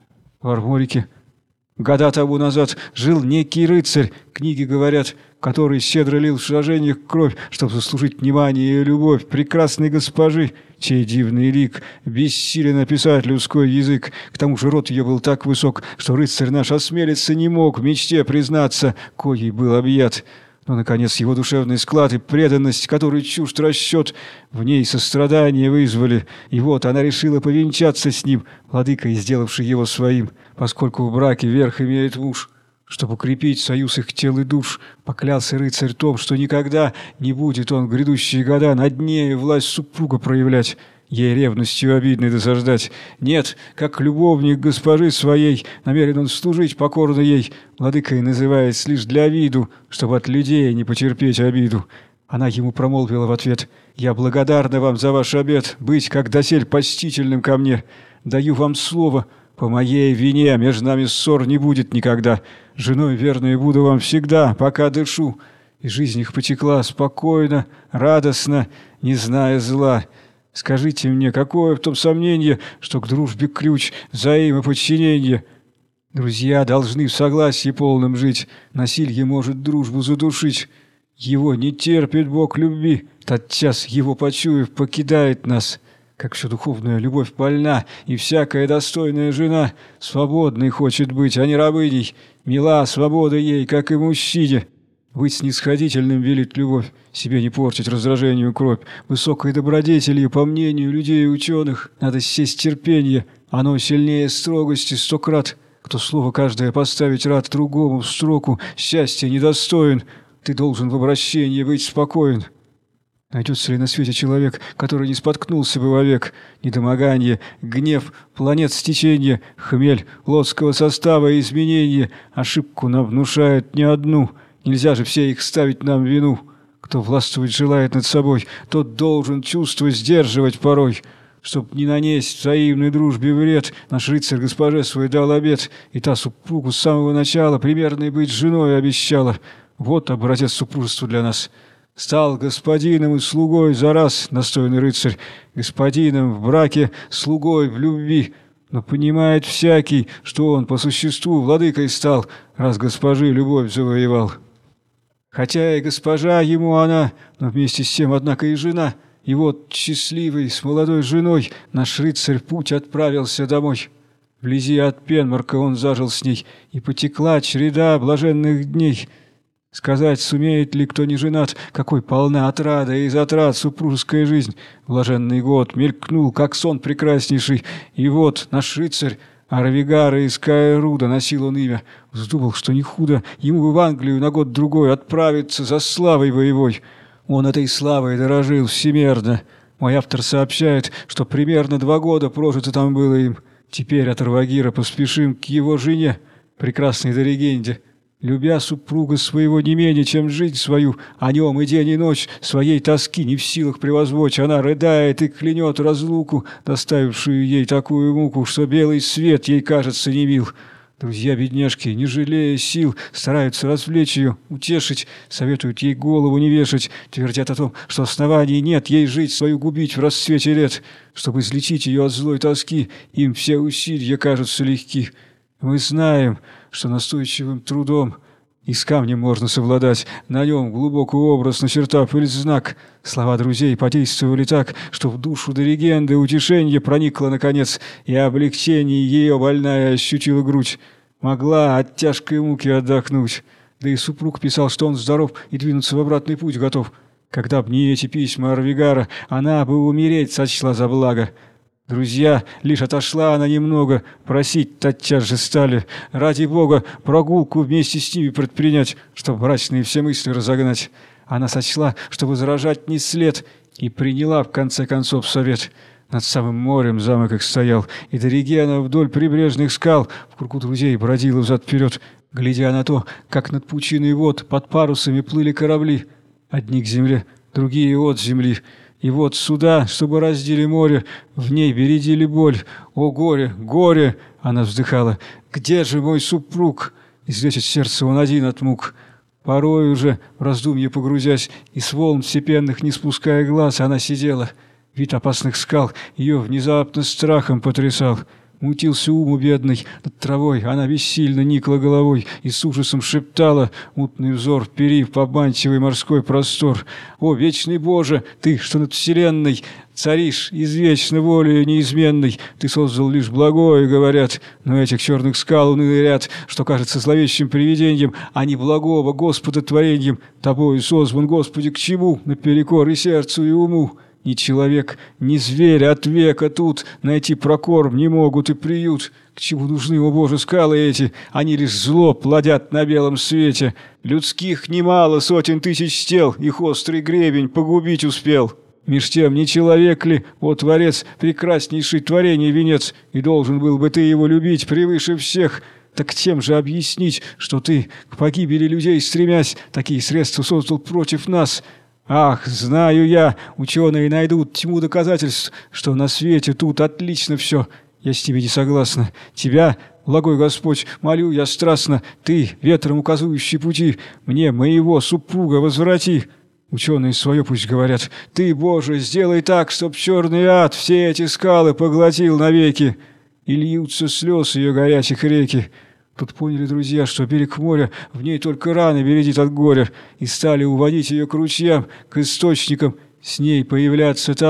В Арморике года тому назад жил некий рыцарь, книги говорят, который щедро лил в сражениях кровь, чтобы заслужить внимание и любовь прекрасной госпожи, чей дивный лик бессилен описать людской язык. К тому же род ее был так высок, что рыцарь наш осмелиться не мог в мечте признаться, коей был объят. Но, наконец, его душевный склад и преданность, который чужд расчет, в ней сострадание вызвали. И вот она решила повенчаться с ним, владыкой, сделавший его своим, поскольку в браке верх имеет муж. Чтобы укрепить союз их тел и душ, поклялся рыцарь том, что никогда не будет он в грядущие года над ней власть супруга проявлять, ей ревностью обидной досаждать. Нет, как любовник госпожи своей, намерен он служить покорно ей, владыкой называясь лишь для виду, чтобы от людей не потерпеть обиду. Она ему промолвила в ответ: «Я благодарна вам за ваш обет быть, как досель, почтительным ко мне. Даю вам слово, по моей вине между нами ссор не будет никогда. Женой верной буду вам всегда, пока дышу». И жизнь их потекла спокойно, радостно, не зная зла. Скажите мне, какое в том сомнение, что к дружбе ключ взаимоподчинение? Друзья должны в согласии полном жить, насилье может дружбу задушить. Его не терпит Бог любви, тотчас его почуяв покидает нас. Как все духовная любовь больна, и всякая достойная жена свободной хочет быть, а не рабыней. Мила свобода ей, как и мужчине. Быть снисходительным велит любовь, себе не портить раздражению кровь. Высокой добродетелью, по мнению людей и ученых, надо сесть терпенье, оно сильнее строгости сто крат. Кто слово каждое поставить рад другому в строку, счастья недостоин. Ты должен в обращении быть спокоен. Найдется ли на свете человек, который не споткнулся бы вовек? Недомогание, гнев, планет стечения, хмель, лодского состава и изменения. Ошибку нам внушает не одну. Нельзя же все их ставить нам в вину. Кто властвовать желает над собой, тот должен чувства сдерживать порой. Чтоб не нанесть взаимной дружбе вред, наш рыцарь госпоже свой дал обет, и та супругу с самого начала примерной быть женой обещала. Вот образец супружества для нас. Стал господином и слугой за раз, достойный рыцарь, господином в браке, слугой в любви. Но понимает всякий, что он по существу владыкой стал, раз госпожи любовь завоевал. Хотя и госпожа ему она, но вместе с тем, однако, и жена. И вот, счастливый, с молодой женой, наш рыцарь путь отправился домой. Вблизи от Пенмарка он зажил с ней, и потекла череда блаженных дней. Сказать, сумеет ли кто не женат, какой полна отрада и затрат супружеская жизнь. Блаженный год мелькнул, как сон прекраснейший, и вот наш рыцарь, Аравигара из Каэруда, носил он имя, вздумал, что не худо ему в Англию на год-другой отправиться за славой боевой. Он этой славой дорожил всемерно. Мой автор сообщает, что примерно два года прожито там было им. Теперь от Арвагира поспешим к его жене, прекрасной Доригенде. Любя супруга своего не менее, чем жизнь свою, о нем и день и ночь, своей тоски не в силах превозвочь, она рыдает и клянет разлуку, доставившую ей такую муку, что белый свет ей, кажется, не мил. Друзья-бедняжки, не жалея сил, стараются развлечь ее, утешить, советуют ей голову не вешать, твердят о том, что оснований нет ей жить, свою губить в расцвете лет. Чтобы излечить ее от злой тоски, им все усилия кажутся легки. Мы знаем, что настойчивым трудом и с камнем можно совладать, на нем глубокий образ начертав или знак. Слова друзей подействовали так, что в душу Доригенды утешение проникло наконец, и облегчение ее больная ощутила грудь. Могла от тяжкой муки отдохнуть. Да и супруг писал, что он здоров и двинуться в обратный путь готов. Когда б не эти письма Арвигара, она бы умереть сочла за благо. Друзья, лишь отошла она немного, просить тотчас же стали. Ради Бога, прогулку вместе с ними предпринять, чтоб мрачные все мысли разогнать. Она сочла, что возражать не след, и приняла в конце концов совет. Над самым морем замок их стоял, и Доригена вдоль прибрежных скал в кругу друзей бродила взад-вперед, глядя на то, как над пучиной вод под парусами плыли корабли. Одни к земле, другие от земли. И вот суда, чтобы раздели море, в ней бередили боль. О горе, горе! Она вздыхала. Где же мой супруг? Излечит сердце он один от мук. Порой уже, в раздумье погрузясь, и с волн степенных не спуская глаз, она сидела. Вид опасных скал ее внезапно страхом потрясал. Мутился ум у бедной, над травой она бессильно никла головой и с ужасом шептала, мутный взор вперив в обманчивый морской простор. «О, вечный Боже, ты, что над вселенной царишь извечно волею неизменной, ты создал лишь благое, говорят, но этих черных скал унылый ряд, что кажется зловещим привидением, а не благого Господа творением, тобою созван, Господи, к чему, наперекор и сердцу, и уму?» Ни человек, ни зверь от века тут найти прокорм не могут и приют. К чему нужны, о Боже, скалы эти? Они лишь зло плодят на белом свете. Людских немало сотен тысяч тел, их острый гребень погубить успел. Меж тем, не человек ли, о Творец, прекраснейший творение венец, и должен был бы ты его любить превыше всех? Так тем же объяснить, что ты, к погибели людей стремясь, такие средства создал против нас? Ах, знаю я, ученые найдут тьму доказательств, что на свете тут отлично все. Я с тебе не согласна. Тебя, благой Господь, молю я страстно, ты, ветром указывающий пути, мне моего супруга возврати. Ученые свое пусть говорят. Ты, Боже, сделай так, чтоб черный ад все эти скалы поглотил навеки. И льются слез ее горячих реки. Тут поняли друзья, что берег моря в ней только раны бередит от горя, и стали уводить ее к ручьям, к источникам, с ней появляться там,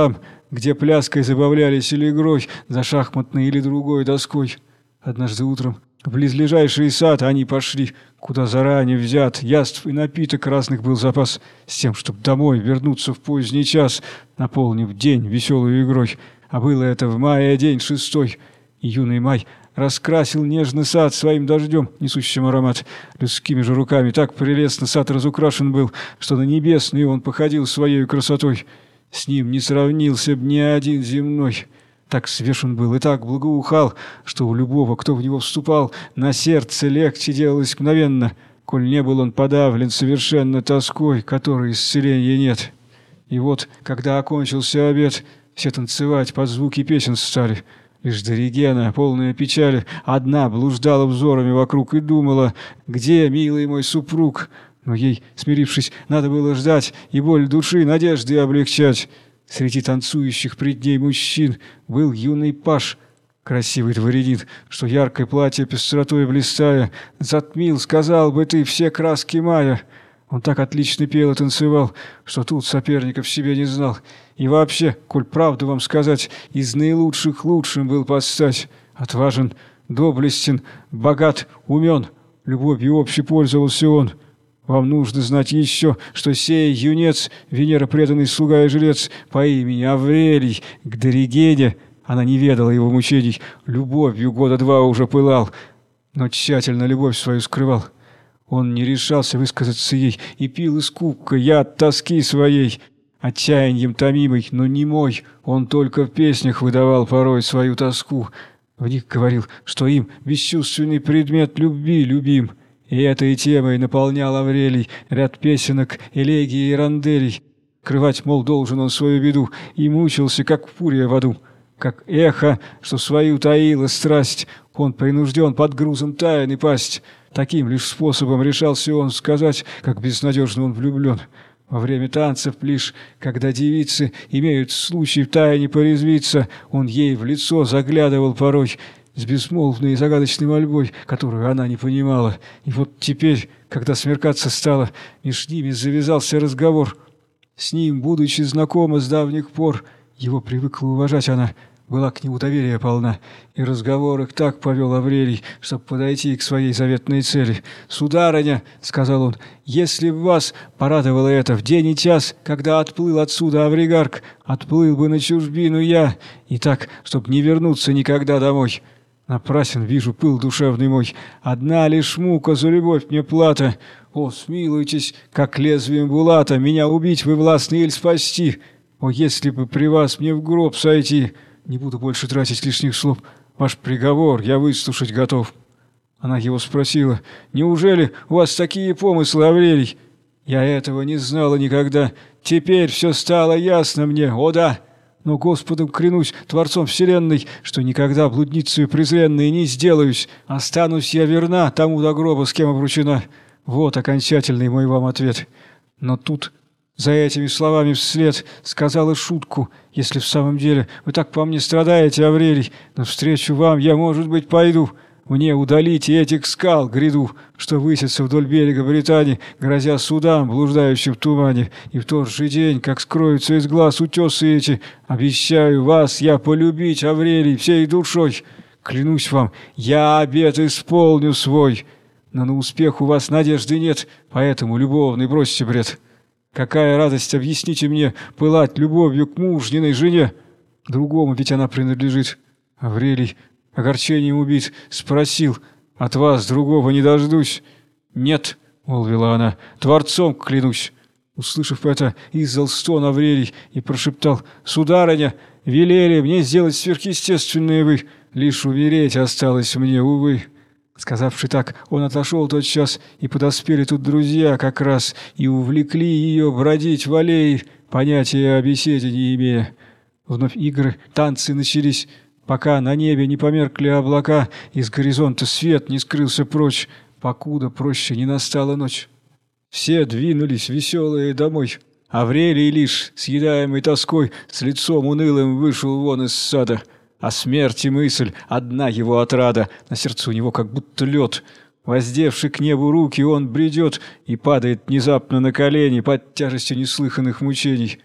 где пляской забавлялись или игрой, за шахматной или другой доской. Однажды утром в близлежащий сад они пошли, куда заранее взят яств и напиток разных был запас, с тем, чтоб домой вернуться в поздний час, наполнив день веселой игрой. А было это в мае день шестой, и юный май раскрасил нежный сад своим дождем, несущим аромат. Людскими же руками так прелестно сад разукрашен был, что на небесный он походил своей красотой. С ним не сравнился б ни один земной. Так свеж он был и так благоухал, что у любого, кто в него вступал, на сердце легче делалось мгновенно, коль не был он подавлен совершенно тоской, которой исцеления нет. И вот, когда окончился обед, все танцевать под звуки песен стали. Лишь Доригена, полная печали, одна блуждала взорами вокруг и думала, где, милый мой супруг? Но ей, смирившись, надо было ждать и боль души надежды облегчать. Среди танцующих пред ней мужчин был юный паж, красивый дворянин, что яркое платье пестротой блистая затмил, сказал бы ты, все краски мая. Он так отлично пел и танцевал, что тут соперников себе не знал. И вообще, коль правду вам сказать, из наилучших лучшим был подстать. Отважен, доблестен, богат, умен, любовью общей пользовался он. Вам нужно знать еще, что сей юнец, Венера преданный слуга и жрец, по имени Аврелий, к Доригене, она не ведала его мучений, любовью года два уже пылал, но тщательно любовь свою скрывал. Он не решался высказаться ей и пил из кубка яд тоски своей. Отчаянием томимый, но не мой, он только в песнях выдавал порой свою тоску. В них говорил, что им бесчувственный предмет любви любим. И этой темой наполнял Аврелий ряд песенок, элегий и ронделей. Крывать, мол, должен он свою беду, и мучился, как фурия в аду. Как эхо, что свою таила страсть, он принужден под грузом тайны пасть. Таким лишь способом решался он сказать, как безнадежно он влюблен. Во время танцев лишь, когда девицы имеют случай в тайне порезвиться, он ей в лицо заглядывал порой с безмолвной и загадочной мольбой, которую она не понимала. И вот теперь, когда смеркаться стало, меж ними завязался разговор. С ним, будучи знакома с давних пор, его привыкла уважать она, была к нему доверия полна, и разговор их так повел Аврелий, чтобы подойти к своей заветной цели. «Сударыня, — сказал он, — если б вас порадовало это в день и час, когда отплыл отсюда Авригарк, отплыл бы на чужбину я, и так, чтоб не вернуться никогда домой. Напрасен вижу пыл душевный мой, одна лишь мука за любовь мне плата. О, смилуйтесь, как лезвием булата, меня убить вы властны или спасти. О, если бы при вас мне в гроб сойти! Не буду больше тратить лишних слов. Ваш приговор я выслушать готов». Она его спросила: «Неужели у вас такие помыслы, Аврелий?» «Я этого не знала никогда. Теперь все стало ясно мне, о да! Но Господом клянусь, Творцом вселенной, что никогда блудницею презренной не сделаюсь. Останусь я верна тому до гроба, с кем обручена. Вот окончательный мой вам ответ». Но тут за этими словами вслед сказала шутку: «Если в самом деле вы так по мне страдаете, Аврелий, навстречу вам я, может быть, пойду. Мне удалите этих скал гряду, что высятся вдоль берега Британии, грозя судам, блуждающим в тумане. И в тот же день, как скроются из глаз утесы эти, обещаю вас я полюбить, Аврелий, всей душой. Клянусь вам, я обет исполню свой. Но на успех у вас надежды нет, поэтому, любовный, бросьте бред. Какая радость, объясните мне, пылать любовью к мужниной жене? Другому ведь она принадлежит». Аврелий, огорчением убит, спросил: «От вас другого не дождусь?» «Нет, — молвила она, — Творцом клянусь». Услышав это, издал стон Аврелий и прошептал: «Сударыня, велели мне сделать сверхъестественное вы, лишь умереть осталось мне, увы». Сказавши так, он отошел тот час, и подоспели тут друзья как раз, и увлекли ее бродить в аллее, понятия о беседе не имея. Вновь игры, танцы начались, пока на небе не померкли облака, и с горизонта свет не скрылся прочь, покуда проще не настала ночь. Все двинулись веселые домой. Аврелий лишь, съедаемый тоской, с лицом унылым вышел вон из сада. О смерти мысль, одна его отрада, на сердце у него как будто лед. Воздевши к небу руки, он бредет и падает внезапно на колени под тяжестью неслыханных мучений.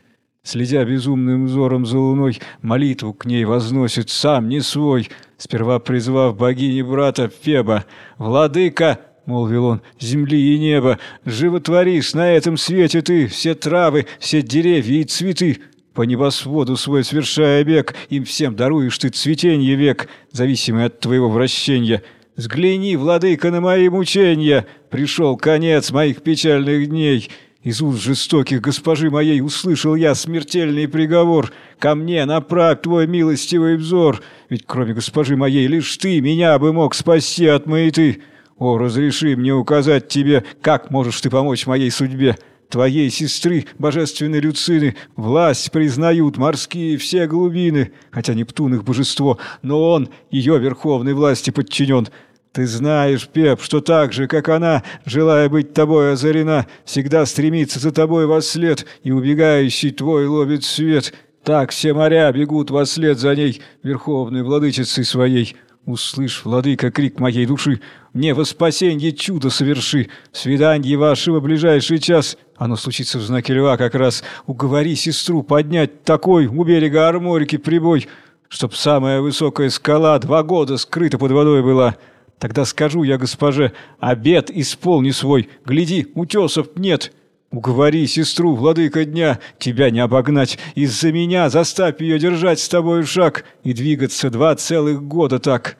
Следя безумным взором за луной, молитву к ней возносит сам не свой, сперва призвав богини брата Феба. «Владыка!» — молвил он, — «земли и неба, животворишь на этом свете ты все травы, все деревья и цветы. По небосводу свой свершая бег, им всем даруешь ты цветенье век, зависимый от твоего вращения. Взгляни, владыка, на мои мучения, пришел конец моих печальных дней». Из уст жестоких госпожи моей услышал я смертельный приговор. Ко мне направь твой милостивый взор, ведь кроме госпожи моей лишь ты меня бы мог спасти от маяты. О, разреши мне указать тебе, как можешь ты помочь моей судьбе. Твоей сестры, божественной Люцины, власть признают морские все глубины, хотя Нептун их божество, но он ее верховной власти подчинен. Ты знаешь, Пеп, что так же, как она, желая быть тобой озарена, всегда стремится за тобой вослед, и убегающий твой ловит свет. Так все моря бегут вослед за ней, верховной владычицей своей. Услышь, владыка, крик моей души, мне во спасенье чудо соверши. В свиданье вашего ближайший час, оно случится в знаке льва как раз, уговори сестру поднять такой у берега Арморики прибой, чтоб самая высокая скала два года скрыта под водой была. Тогда скажу я госпоже, обет исполни свой, гляди, утесов нет. Уговори сестру, владыка дня, тебя не обогнать. Из-за меня заставь ее держать с тобой шаг и двигаться два целых года так.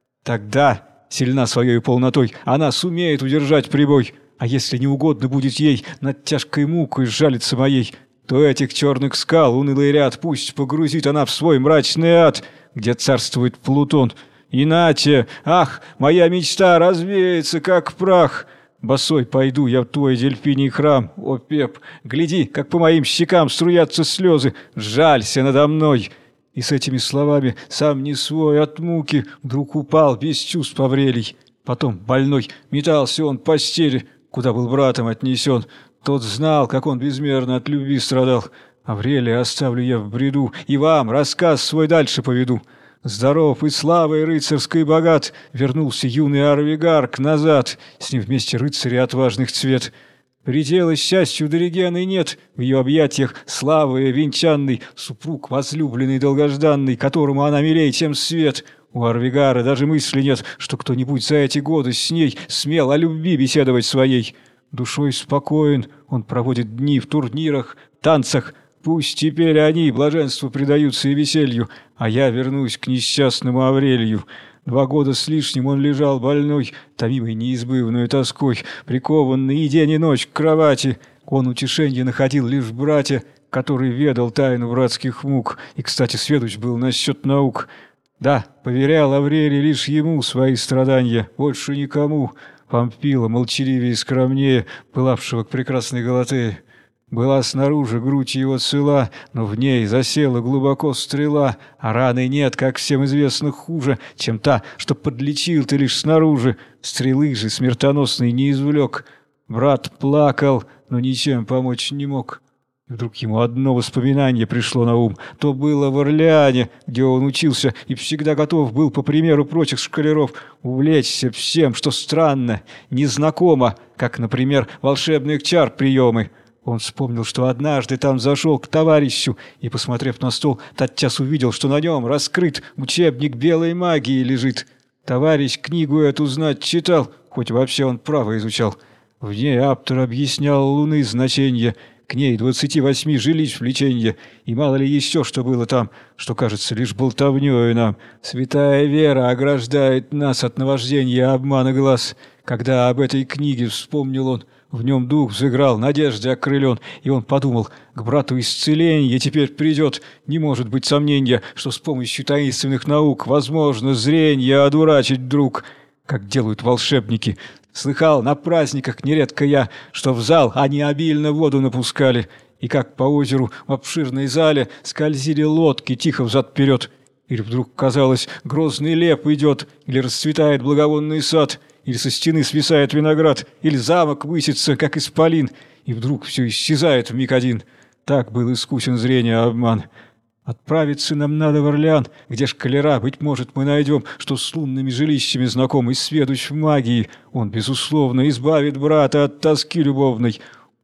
Тогда, сильна своей полнотой, она сумеет удержать прибой. А если не угодно будет ей над тяжкой мукой жалиться моей, то этих черных скал унылый ряд пусть погрузит она в свой мрачный ад, где царствует Плутон. Иначе, ах, моя мечта развеется, как прах. Босой пойду я в твой дельфиний храм, о, Пеп, гляди, как по моим щекам струятся слезы, жалься надо мной». И с этими словами, сам не свой от муки, вдруг упал без чувств Аврелий. Потом, больной, метался он в постели, куда был братом отнесен. Тот знал, как он безмерно от любви страдал. Аврелия оставлю я в бреду, и вам рассказ свой дальше поведу. Здоров и славой рыцарской богат, вернулся юный Арвигарк назад, с ним вместе рыцари отважных цвет. Предела счастью Доригены нет, в ее объятиях славы венчанный, супруг возлюбленный долгожданный, которому она милей, чем свет. У Арвигара даже мысли нет, что кто-нибудь за эти годы с ней смел о любви беседовать своей. Душой спокоен, он проводит дни в турнирах, танцах. Пусть теперь они блаженству предаются и веселью, а я вернусь к несчастному Аврелию. Два года с лишним он лежал больной, томимый неизбывной тоской, прикованный и день и ночь к кровати. Он утешенье находил лишь в брате, который ведал тайну братских мук и, кстати, сведущ был насчет наук. Да, поверял Аврелий лишь ему свои страдания, больше никому. Памфила молчаливее и скромнее, пылавшего к прекрасной Галатее. Была снаружи грудь его цела, но в ней засела глубоко стрела, а раны нет, как всем известно, хуже, чем та, что подлечил ты лишь снаружи. Стрелы же смертоносной не извлек. Брат плакал, но ничем помочь не мог. И вдруг ему одно воспоминание пришло на ум. То было в Орлеане, где он учился, и всегда готов был, по примеру прочих школяров, увлечься всем, что странно, незнакомо, как, например, волшебных чар приемы. Он вспомнил, что однажды там зашел к товарищу и, посмотрев на стол, тотчас увидел, что на нем раскрыт учебник белой магии лежит. Товарищ книгу эту знать читал, хоть вообще он право изучал. В ней автор объяснял луны значение, к ней двадцати восьми жилищ влеченье, и мало ли еще что было там, что кажется лишь болтовнёй нам. Святая вера ограждает нас от наваждения и обмана глаз. Когда об этой книге вспомнил он, в нем дух взыграл, надеждой окрылен, и он подумал, к брату исцеление теперь придет. Не может быть сомнения, что с помощью таинственных наук возможно зрение одурачить вдруг, как делают волшебники. Слыхал на праздниках нередко я, что в зал они обильно воду напускали, и как по озеру в обширной зале скользили лодки тихо взад-вперед. Или вдруг казалось, грозный лев идет, или расцветает благовонный сад, или со стены свисает виноград, или замок высится, как исполин, и вдруг все исчезает вмиг один. Так был искусен зрение обман. Отправиться нам надо в Орлеан, где школера, быть может, мы найдем, что с лунными жилищами знаком и сведущ в магии. Он, безусловно, избавит брата от тоски любовной.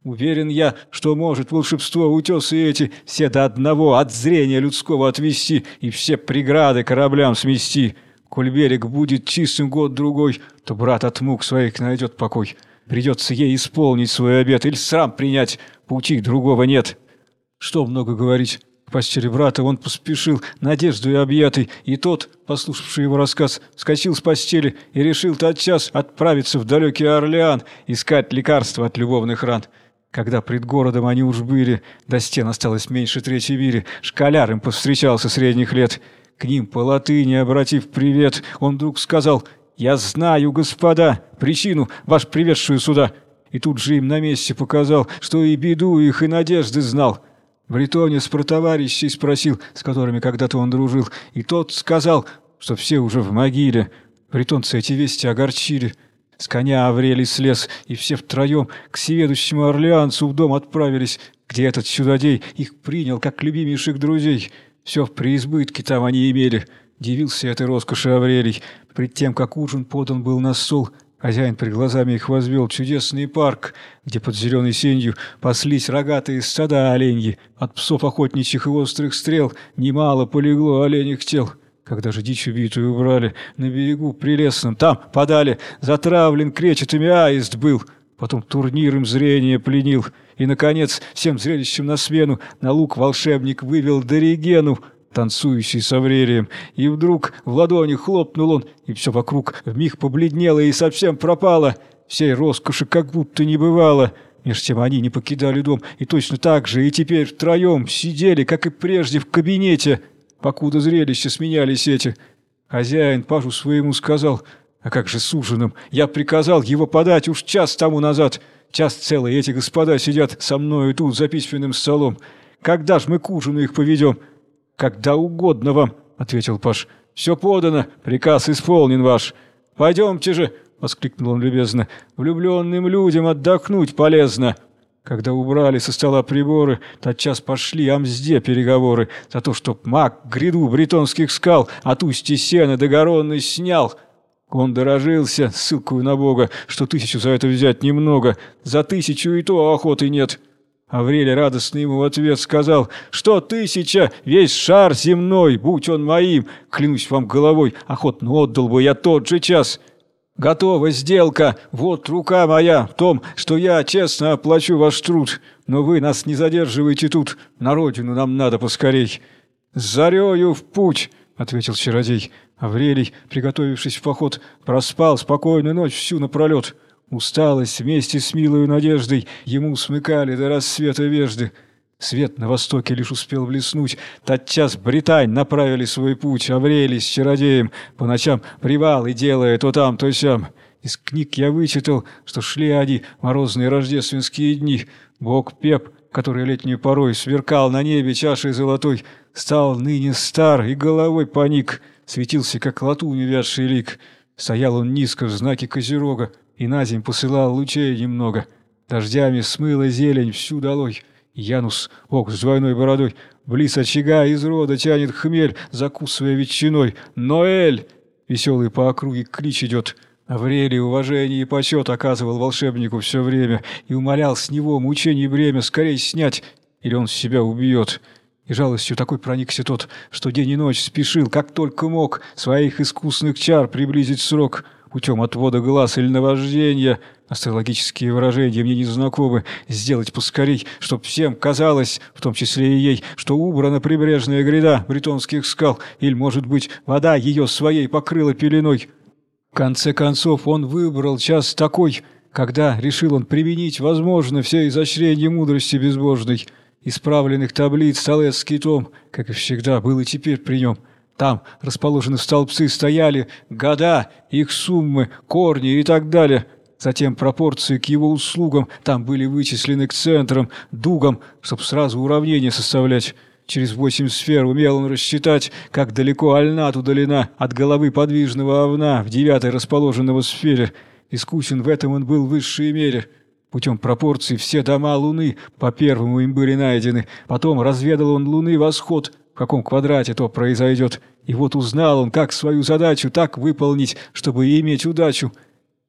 Уверен я, что может волшебство утесы эти все до одного от зрения людского отвести и все преграды кораблям смести. Коль берег будет чистым год-другой, то брат от мук своих найдет покой. Придется ей исполнить свой обет или срам принять, пути другого нет. Что много говорить. К постели брата он поспешил, надеждой объятый, и тот, послушавший его рассказ, вскочил с постели и решил тотчас отправиться в далекий Орлеан, искать лекарства от любовных ран. Когда пред городом они уж были, до стен осталось меньше трети мили, школяр им повстречался средних лет. К ним по латыни, обратив привет, он вдруг сказал: «Я знаю, господа, причину, ваш приведшую сюда». И тут же им на месте показал, что и беду их, и надежды знал. Бретонец про товарищей спросил, с которыми когда-то он дружил, и тот сказал, что все уже в могиле. Бретонцы эти вести огорчили. С коня Аврелий слез, и все втроем к всеведущему орлеанцу в дом отправились, где этот чудодей их принял, как любимейших друзей. Все в преизбытке там они имели. Дивился этой роскоши Аврелий. Пред тем, как ужин подан был на стол, хозяин пред глазами их возвел чудесный парк, где под зеленой сенью паслись рогатые стада оленьи. От псов охотничьих и острых стрел немало полегло оленьих тел. Когда же дичь убитую убрали, на берегу прелестном, там подали, затравлен кречетами аист был. Потом турнир им зрение пленил, и, наконец, всем зрелищем на смену на луг волшебник вывел Доригену, танцующий с Аврелием. И вдруг в ладони хлопнул он, и все вокруг вмиг побледнело и совсем пропало. Всей роскоши как будто не бывало. Меж тем они не покидали дом, и точно так же и теперь втроем сидели, как и прежде, в кабинете, покуда зрелища сменялись эти. Хозяин пажу своему сказал: «А как же с ужином? Я приказал его подать уж час тому назад. Час целый эти господа сидят со мною тут за письменным столом. Когда ж мы к ужину их поведем?» «Когда угодно вам», — ответил паж. «Все подано, приказ исполнен ваш. Пойдемте же», — воскликнул он любезно, — «влюбленным людям отдохнуть полезно». Когда убрали со стола приборы, тотчас пошли о мзде переговоры за то, чтоб маг гряду бретонских скал от устья сена до Гаронны снял. Он дорожился, ссылкою на Бога, что тысячу за это взять немного, за тысячу и то охоты нет. Аврелий радостно ему в ответ сказал: «Что тысяча, весь шар земной, будь он моим, клянусь вам головой, охотно отдал бы я тот же час». «Готова сделка, вот рука моя в том, что я честно оплачу ваш труд, но вы нас не задерживайте тут, на родину нам надо поскорей». «С зарею в путь», — ответил чародей. Аврелий, приготовившись в поход, проспал спокойную ночь всю напролет. Усталость вместе с милою надеждой ему смыкали до рассвета вежды. Свет на востоке лишь успел блеснуть, тотчас Британь направили свой путь, Аврелий с чародеем, по ночам привалы делая то там, то сям. Из книг я вычитал, что шли они морозные рождественские дни. Бог Пеп, который летней порой сверкал на небе чашей золотой, стал ныне стар и головой поник, светился, как латунь увядший лик. Стоял он низко в знаке Козерога и на земь посылал лучей немного. Дождями смыла зелень всю долой. Янус, ок с двойной бородой, близ очага из рода тянет хмель, закусывая ветчиной. «Ноэль!» — веселый по округе клич идет. Аврелий уважение и почет оказывал волшебнику все время и умолял с него мучений бремя скорей снять, или он себя убьет. И жалостью такой проникся тот, что день и ночь спешил, как только мог, своих искусных чар приблизить срок. Путем отвода глаз или наваждения, астрологические выражения мне не знакомы, сделать поскорей, чтоб всем казалось, в том числе и ей, что убрана прибрежная гряда бретонских скал, или, может быть, вода ее своей покрыла пеленой. В конце концов он выбрал час такой, когда решил он применить, возможно, все изощрения мудрости безбожной. Исправленных таблиц Салецкий том, как и всегда, был и теперь при нем. Там расположены столбцы стояли года, их суммы, корни и так далее. Затем пропорции к его услугам там были вычислены к центрам, дугам, чтобы сразу уравнение составлять. Через восемь сфер умел он рассчитать, как далеко Альнат удалена от головы подвижного овна в девятой расположенного сфере. Искусен в этом он был в высшей мере. Путем пропорций все дома Луны по первому им были найдены. Потом разведал он Луны восход, в каком квадрате то произойдет. И вот узнал он, как свою задачу так выполнить, чтобы иметь удачу.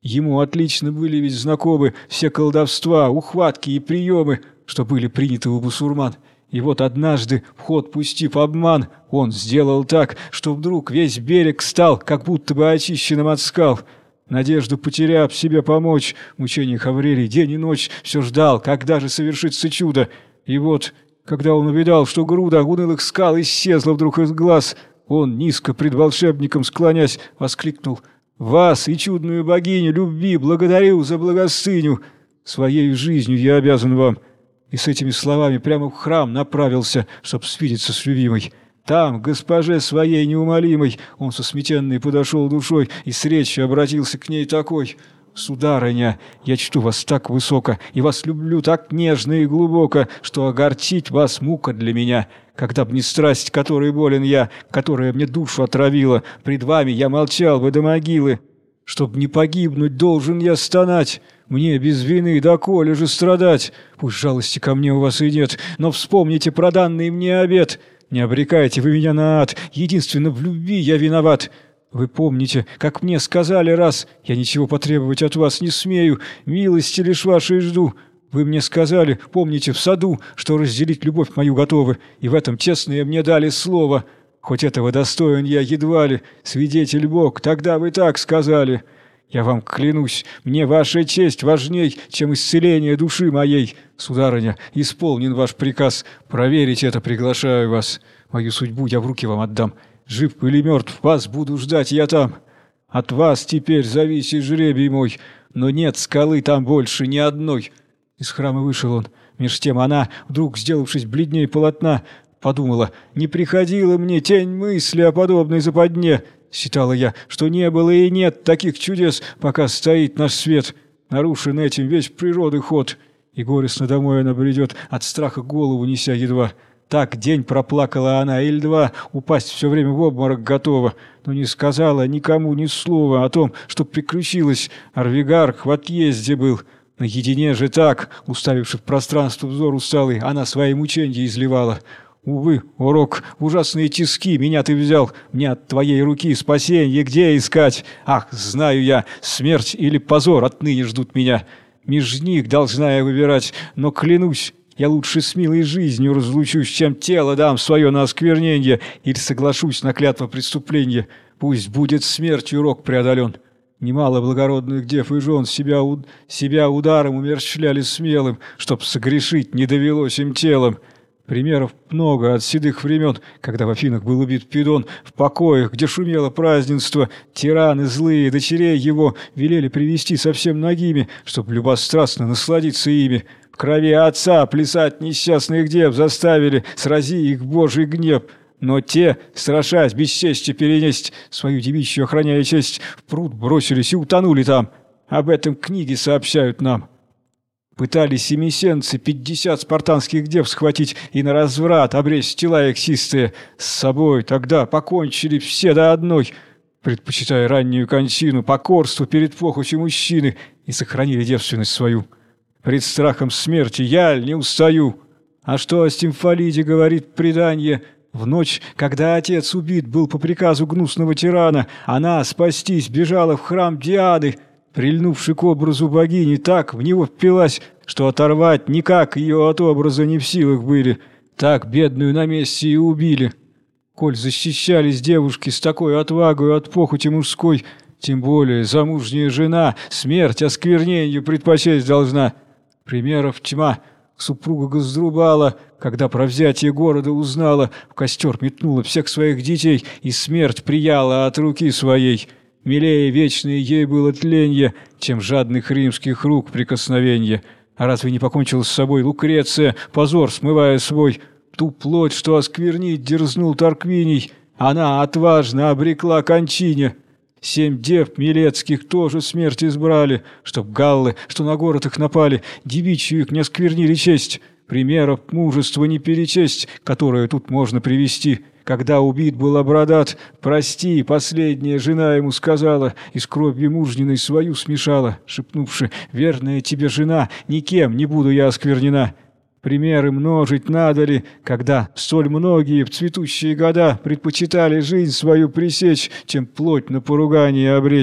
Ему отлично были ведь знакомы все колдовства, ухватки и приемы, что были приняты у бусурман. И вот однажды, в ход пустив обман, он сделал так, что вдруг весь берег стал, как будто бы очищенным от скал. Надежду потеряв себе помочь, в мучениях Аврелий день и ночь все ждал, когда же совершится чудо. И вот, когда он увидал, что груда унылых скал исчезла вдруг из глаз, он, низко пред волшебником склонясь, воскликнул: «Вас и чудную богиню любви благодарю за благостыню! Своей жизнью я обязан вам!» И с этими словами прямо в храм направился, чтоб свидеться с любимой. Там, к госпоже своей неумолимой, он со смятенной подошел душой и с речью обратился к ней такой: «Сударыня, я чту вас так высоко и вас люблю так нежно и глубоко, что огорчить вас мука для меня. Когда б не страсть, которой болен я, которая мне душу отравила, пред вами я молчал бы до могилы. Чтоб не погибнуть, должен я стонать. Мне без вины доколе же страдать? Пусть жалости ко мне у вас и нет, но вспомните про данный мне обет. Не обрекайте вы меня на ад, единственно в любви я виноват. Вы помните, как мне сказали раз: я ничего потребовать от вас не смею, милости лишь вашей жду. Вы мне сказали, помните, в саду, что разделить любовь мою готовы, и в этом честное мне дали слово. Хоть этого достоин я едва ли, свидетель Бог, тогда вы так сказали. Я вам клянусь, мне ваша честь важней, чем исцеление души моей. Сударыня, исполнен ваш приказ, проверить это приглашаю вас. Мою судьбу я в руки вам отдам. Жив или мертв, вас буду ждать я там. От вас теперь зависит жребий мой, но нет скалы там больше ни одной». Из храма вышел он. Меж тем она, вдруг сделавшись бледней полотна, подумала: «Не приходила мне тень мысли о подобной западне. Считала я, что не было и нет таких чудес, пока стоит наш свет. Нарушен этим весь природы ход». И горестно домой она бредет, от страха голову неся едва. Так день проплакала она, или два, упасть все время в обморок готова, но не сказала никому ни слова о том, что приключилось. Арвигарх в отъезде был. Наедине же так, уставивши в пространство взор усталый, она свои мученья изливала. «Увы, урок, ужасные тиски меня ты взял, мне от твоей руки спасенье где искать? Ах, знаю я, смерть или позор отныне ждут меня. Меж них должна я выбирать, но клянусь, я лучше с милой жизнью разлучусь, чем тело дам свое на оскверненье, или соглашусь на клятва преступления. Пусть будет смертью урок преодолен». Немало благородных дев и жен себя, себя ударом умерщвляли смелым, чтоб согрешить не довелось им телом. Примеров много от седых времен, когда в Афинах был убит Пидон, в покоях, где шумело празднество, тираны злые, дочерей его, велели привести совсем нагими, чтоб любострастно насладиться ими. В крови отца плясать несчастных дев заставили, срази их Божий гнев. Но те, страшась без чести перенесть свою девичью охраняя честь, в пруд бросились и утонули там. Об этом книги сообщают нам. Пытались семисенцы пятьдесят спартанских дев схватить и на разврат обречь тела их чистые. С собой тогда покончили все до одной, предпочитая раннюю кончину покорству перед похотью мужчины, и сохранили девственность свою. Пред страхом смерти я не устаю. А что о Стимфалиде говорит преданье? В ночь, когда отец убит был по приказу гнусного тирана, она спастись бежала в храм Диады. Прильнувши к образу богини, так в него впилась, что оторвать никак ее от образа не в силах были. Так бедную на месте и убили. Коль защищались девушки с такой отвагой от похоти мужской, тем более замужняя жена смерть осквернению предпочесть должна. Примеров тьма. Супруга Газдрубала, когда про взятие города узнала, в костер метнула всех своих детей и смерть прияла от руки своей. Милее вечное ей было тленье, чем жадных римских рук прикосновенье. А разве не покончила с собой Лукреция, позор смывая свой? Ту плоть, что осквернить дерзнул Тарквиний, она отважно обрекла кончине. Семь дев милецких тоже смерть избрали, чтоб галлы, что на город их напали, девичью их не осквернили честь. Примеров мужества не перечесть, которое тут можно привести. Когда убит был Абрадат, прости, последняя жена ему сказала, и с кровью мужниной свою смешала, шепнувши: «Верная тебе жена, никем не буду я осквернена». Примеры множить надо ли, когда столь многие в цветущие года предпочитали жизнь свою пресечь, чем плоть на поругание обречь.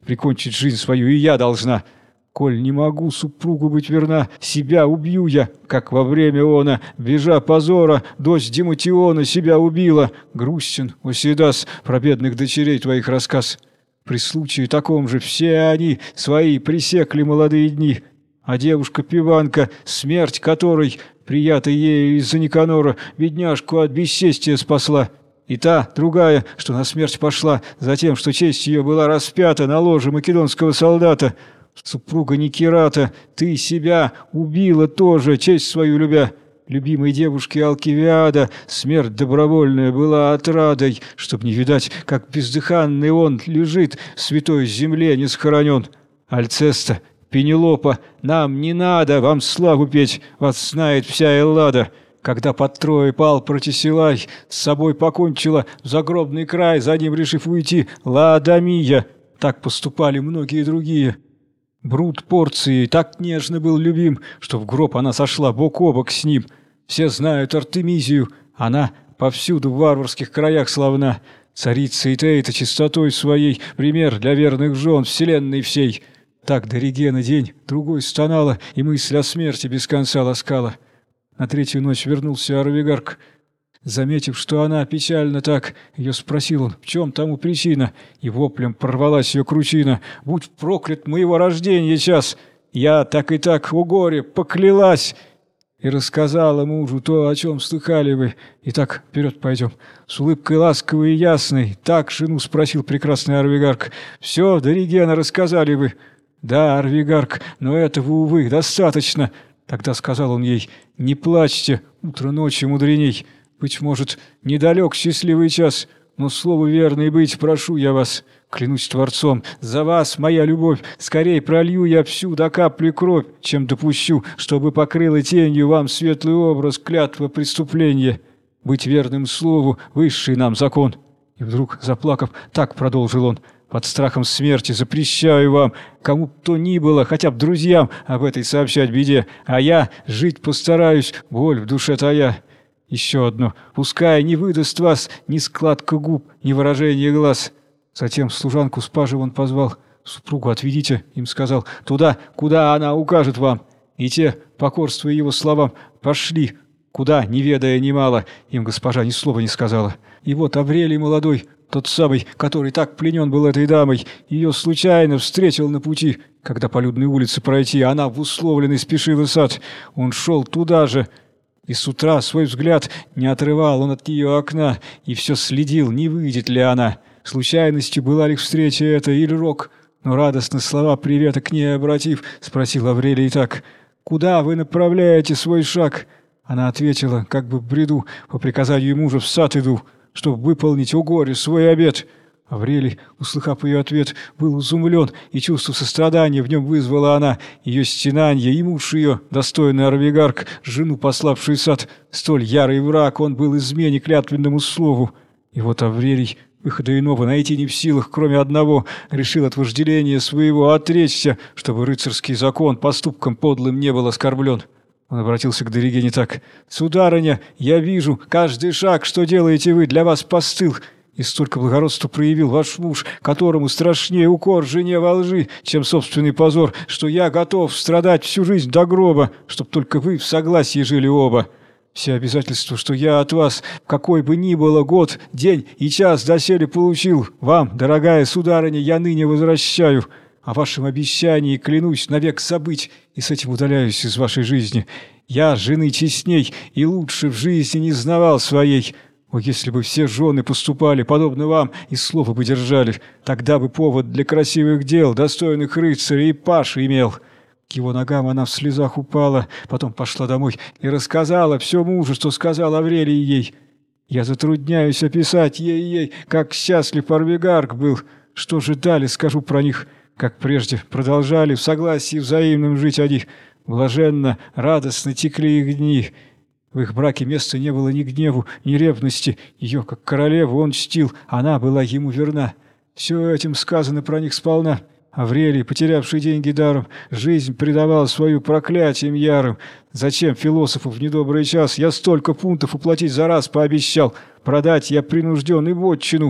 прикончить жизнь свою и я должна. Коль не могу супругу быть верна, себя убью я, как во время она, бежа позора, дочь Диматиона себя убила. Грустен, Осидас, про бедных дочерей твоих рассказ. При случае таком же все они свои пресекли молодые дни, а девушка-пиванка, смерть которой, приятая ею из-за Никанора, бедняжку от бесчестия спасла. И та, другая, что на смерть пошла, за тем, что честь ее была распята на ложе македонского солдата. Супруга Никерата, ты себя убила тоже, честь свою любя. Любимой девушке Алкивиада смерть добровольная была отрадой, чтоб не видать, как бездыханный он лежит в святой земле не схоронен. Альцеста, Пенелопа, нам не надо вам славу петь, вас знает вся Эллада. Когда под Троей пал Протисилай, с собой покончила в загробный край, за ним решив уйти, Лаодамия. Так поступали многие другие. Брут Порции так нежно был любим, что в гроб она сошла бок о бок с ним. Все знают Артемизию, она повсюду в варварских краях славна. Царица Итейта чистотой своей пример для верных жен вселенной всей. Так до Регена день другой стонала, и мысль о смерти без конца ласкала. На третью ночь вернулся Арвигарк. Заметив, что она печально так, ее спросил он, в чем тому причина, и воплем прорвалась ее кручина. «Будь проклят моего рождения час! Я так и так, о горе, поклялась!» И рассказала мужу то, о чем слыхали вы. Итак, вперед пойдем. С улыбкой ласковой и ясной так жену спросил прекрасный Арвигарк. «Все до Регена рассказали вы?» «Да, Арвигарк, но этого, увы, достаточно». Тогда сказал он ей: «Не плачьте, утро ночи мудреней. Быть может, недалек счастливый час, но слову верной быть прошу я вас. Клянусь Творцом, за вас, моя любовь, скорей пролью я всю до капли кровь, чем допущу, чтобы покрыла тенью вам светлый образ клятва преступления. Быть верным слову — высший нам закон». И вдруг, заплакав, так продолжил он: «Под страхом смерти запрещаю вам, кому б то ни было, хотя бы друзьям, об этой сообщать беде, а я жить постараюсь, боль в душе тая. Еще одно. Пускай не выдаст вас ни складка губ, ни выражение глаз». Затем служанку с пажем он позвал. «Супругу отведите», — им сказал, — «туда, куда она укажет вам». И те, покорствуя его словам, пошли, куда, не ведая немало, им госпожа ни слова не сказала. И вот Аврелий молодой, тот самый, который так пленен был этой дамой, ее случайно встретил на пути, когда по людной улице пройти, она в условленный спешила сад. Он шел туда же, и с утра свой взгляд не отрывал он от ее окна, и все следил, не выйдет ли она. Случайностью была ли встреча эта или рок? Но радостно слова привета к ней обратив, спросил Аврелий так: «Куда вы направляете свой шаг?» Она ответила, как бы в бреду: «По приказанию мужа в сад иду, чтобы выполнить, о горе, свой обет». Аврелий, услыхав ее ответ, был изумлен, и чувство сострадания в нем вызвала она, ее стенанье, и муж ее, достойный Арвигарк, жену пославший в сад, столь ярый враг, он был измене клятвенному слову. И вот Аврелий, выхода иного найти не в силах, кроме одного, решил от вожделения своего отречься, чтобы рыцарский закон поступком подлым не был оскорблен. Он обратился к Доригене так: «Сударыня, я вижу, каждый шаг, что делаете вы, для вас постыл. И столько благородства проявил ваш муж, которому страшнее укор жене во лжи, чем собственный позор, что я готов страдать всю жизнь до гроба, чтоб только вы в согласии жили оба. Все обязательства, что я от вас, какой бы ни было год, день и час доселе получил, вам, дорогая сударыня, я ныне возвращаю. О вашем обещании клянусь навек забыть, и с этим удаляюсь из вашей жизни. Я жены честней и лучше в жизни не знавал своей. О, если бы все жены поступали подобно вам и слово бы держали, тогда бы повод для красивых дел, достойных рыцарей и паши имел». К его ногам она в слезах упала, потом пошла домой и рассказала все мужу, что сказал Аврелий ей. Я затрудняюсь описать ей-ей, как счастлив Арвигарк был. Что же далее скажу про них? Как прежде продолжали в согласии взаимном жить они. Блаженно, радостно текли их дни. В их браке места не было ни гневу, ни ревности. Ее, как королеву, он чтил, она была ему верна. Все этим сказано про них сполна. Аврелий, потерявший деньги даром, жизнь предавал свою проклятием ярым. Зачем философу в недобрый час я столько пунктов уплатить за раз пообещал? Продать я принужден и вотчину.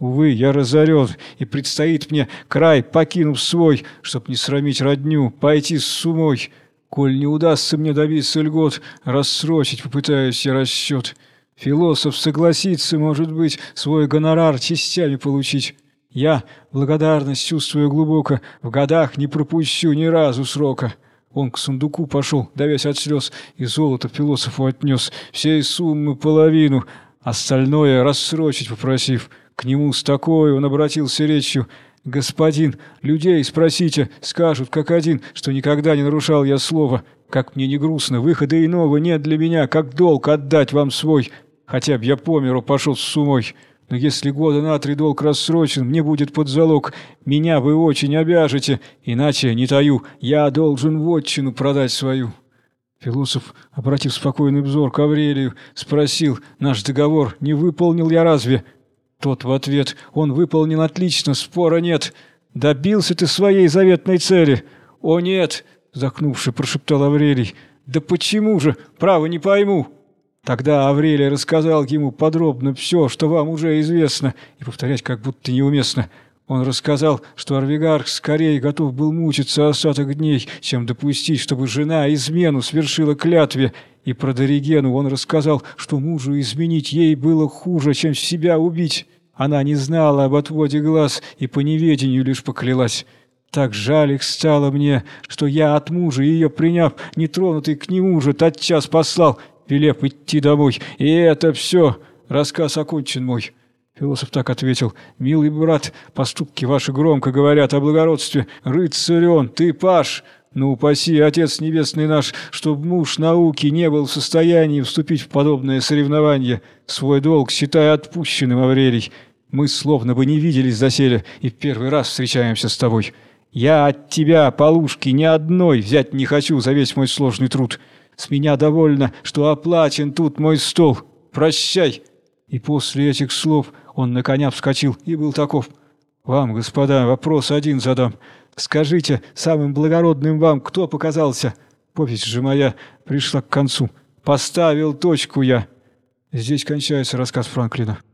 Увы, я разорен, и предстоит мне, край покинув свой, чтоб не срамить родню, пойти с умой. Коль не удастся мне добиться льгот, рассрочить попытаюсь я расчет. Философ согласится, может быть, свой гонорар частями получить. Я, благодарность чувствую глубоко, в годах не пропущу ни разу срока. Он к сундуку пошел, давясь от слез, и золото философу отнес, всей суммы половину, остальное рассрочить попросив. К нему с такой он обратился речью: «Господин, людей спросите, скажут как один, что никогда не нарушал я слова. Как мне не грустно, выхода иного нет для меня, как долг отдать вам свой. Хотя б я по миру пошел с умой. Но если года на три долг рассрочен, мне будет под залог. Меня вы очень обяжете, иначе, не таю, я должен вотчину продать свою». Философ, обратив спокойный взор к Аврелию, спросил: «Наш договор не выполнил я разве?» Тот в ответ: «Он выполнен отлично, спора нет. Добился ты своей заветной цели?» «О нет!» — вздохнувши, прошептал Аврелий. «Да почему же? Право не пойму». Тогда Аврелий рассказал ему подробно все, что вам уже известно, и повторять как будто неуместно. Он рассказал, что Арвигарх скорее готов был мучиться остаток дней, чем допустить, чтобы жена измену свершила клятве. И про Доригену он рассказал, что мужу изменить ей было хуже, чем себя убить. Она не знала об отводе глаз и по неведению лишь поклялась. Так жаль их стало мне, что я от мужа ее приняв, нетронутый к нему же, тотчас послал, велев идти домой. И это все. Рассказ окончен мой». Философ так ответил: «Милый брат, поступки ваши громко говорят о благородстве. Рыцарь он, ты паж. Ну, упаси, Отец Небесный наш, чтоб муж науки не был в состоянии вступить в подобное соревнование. Свой долг считай отпущенным, Аврелий. Мы словно бы не виделись доселе, и в первый раз встречаемся с тобой. Я от тебя, полушки, ни одной взять не хочу за весь мой сложный труд. С меня довольно, что оплачен тут мой стол. Прощай». И после этих слов он на коня вскочил и был таков. «Вам, господа, вопрос один задам. Скажите, самым благородным вам кто показался?» Повесть же моя пришла к концу. Поставил точку я. Здесь кончается рассказ Франклина.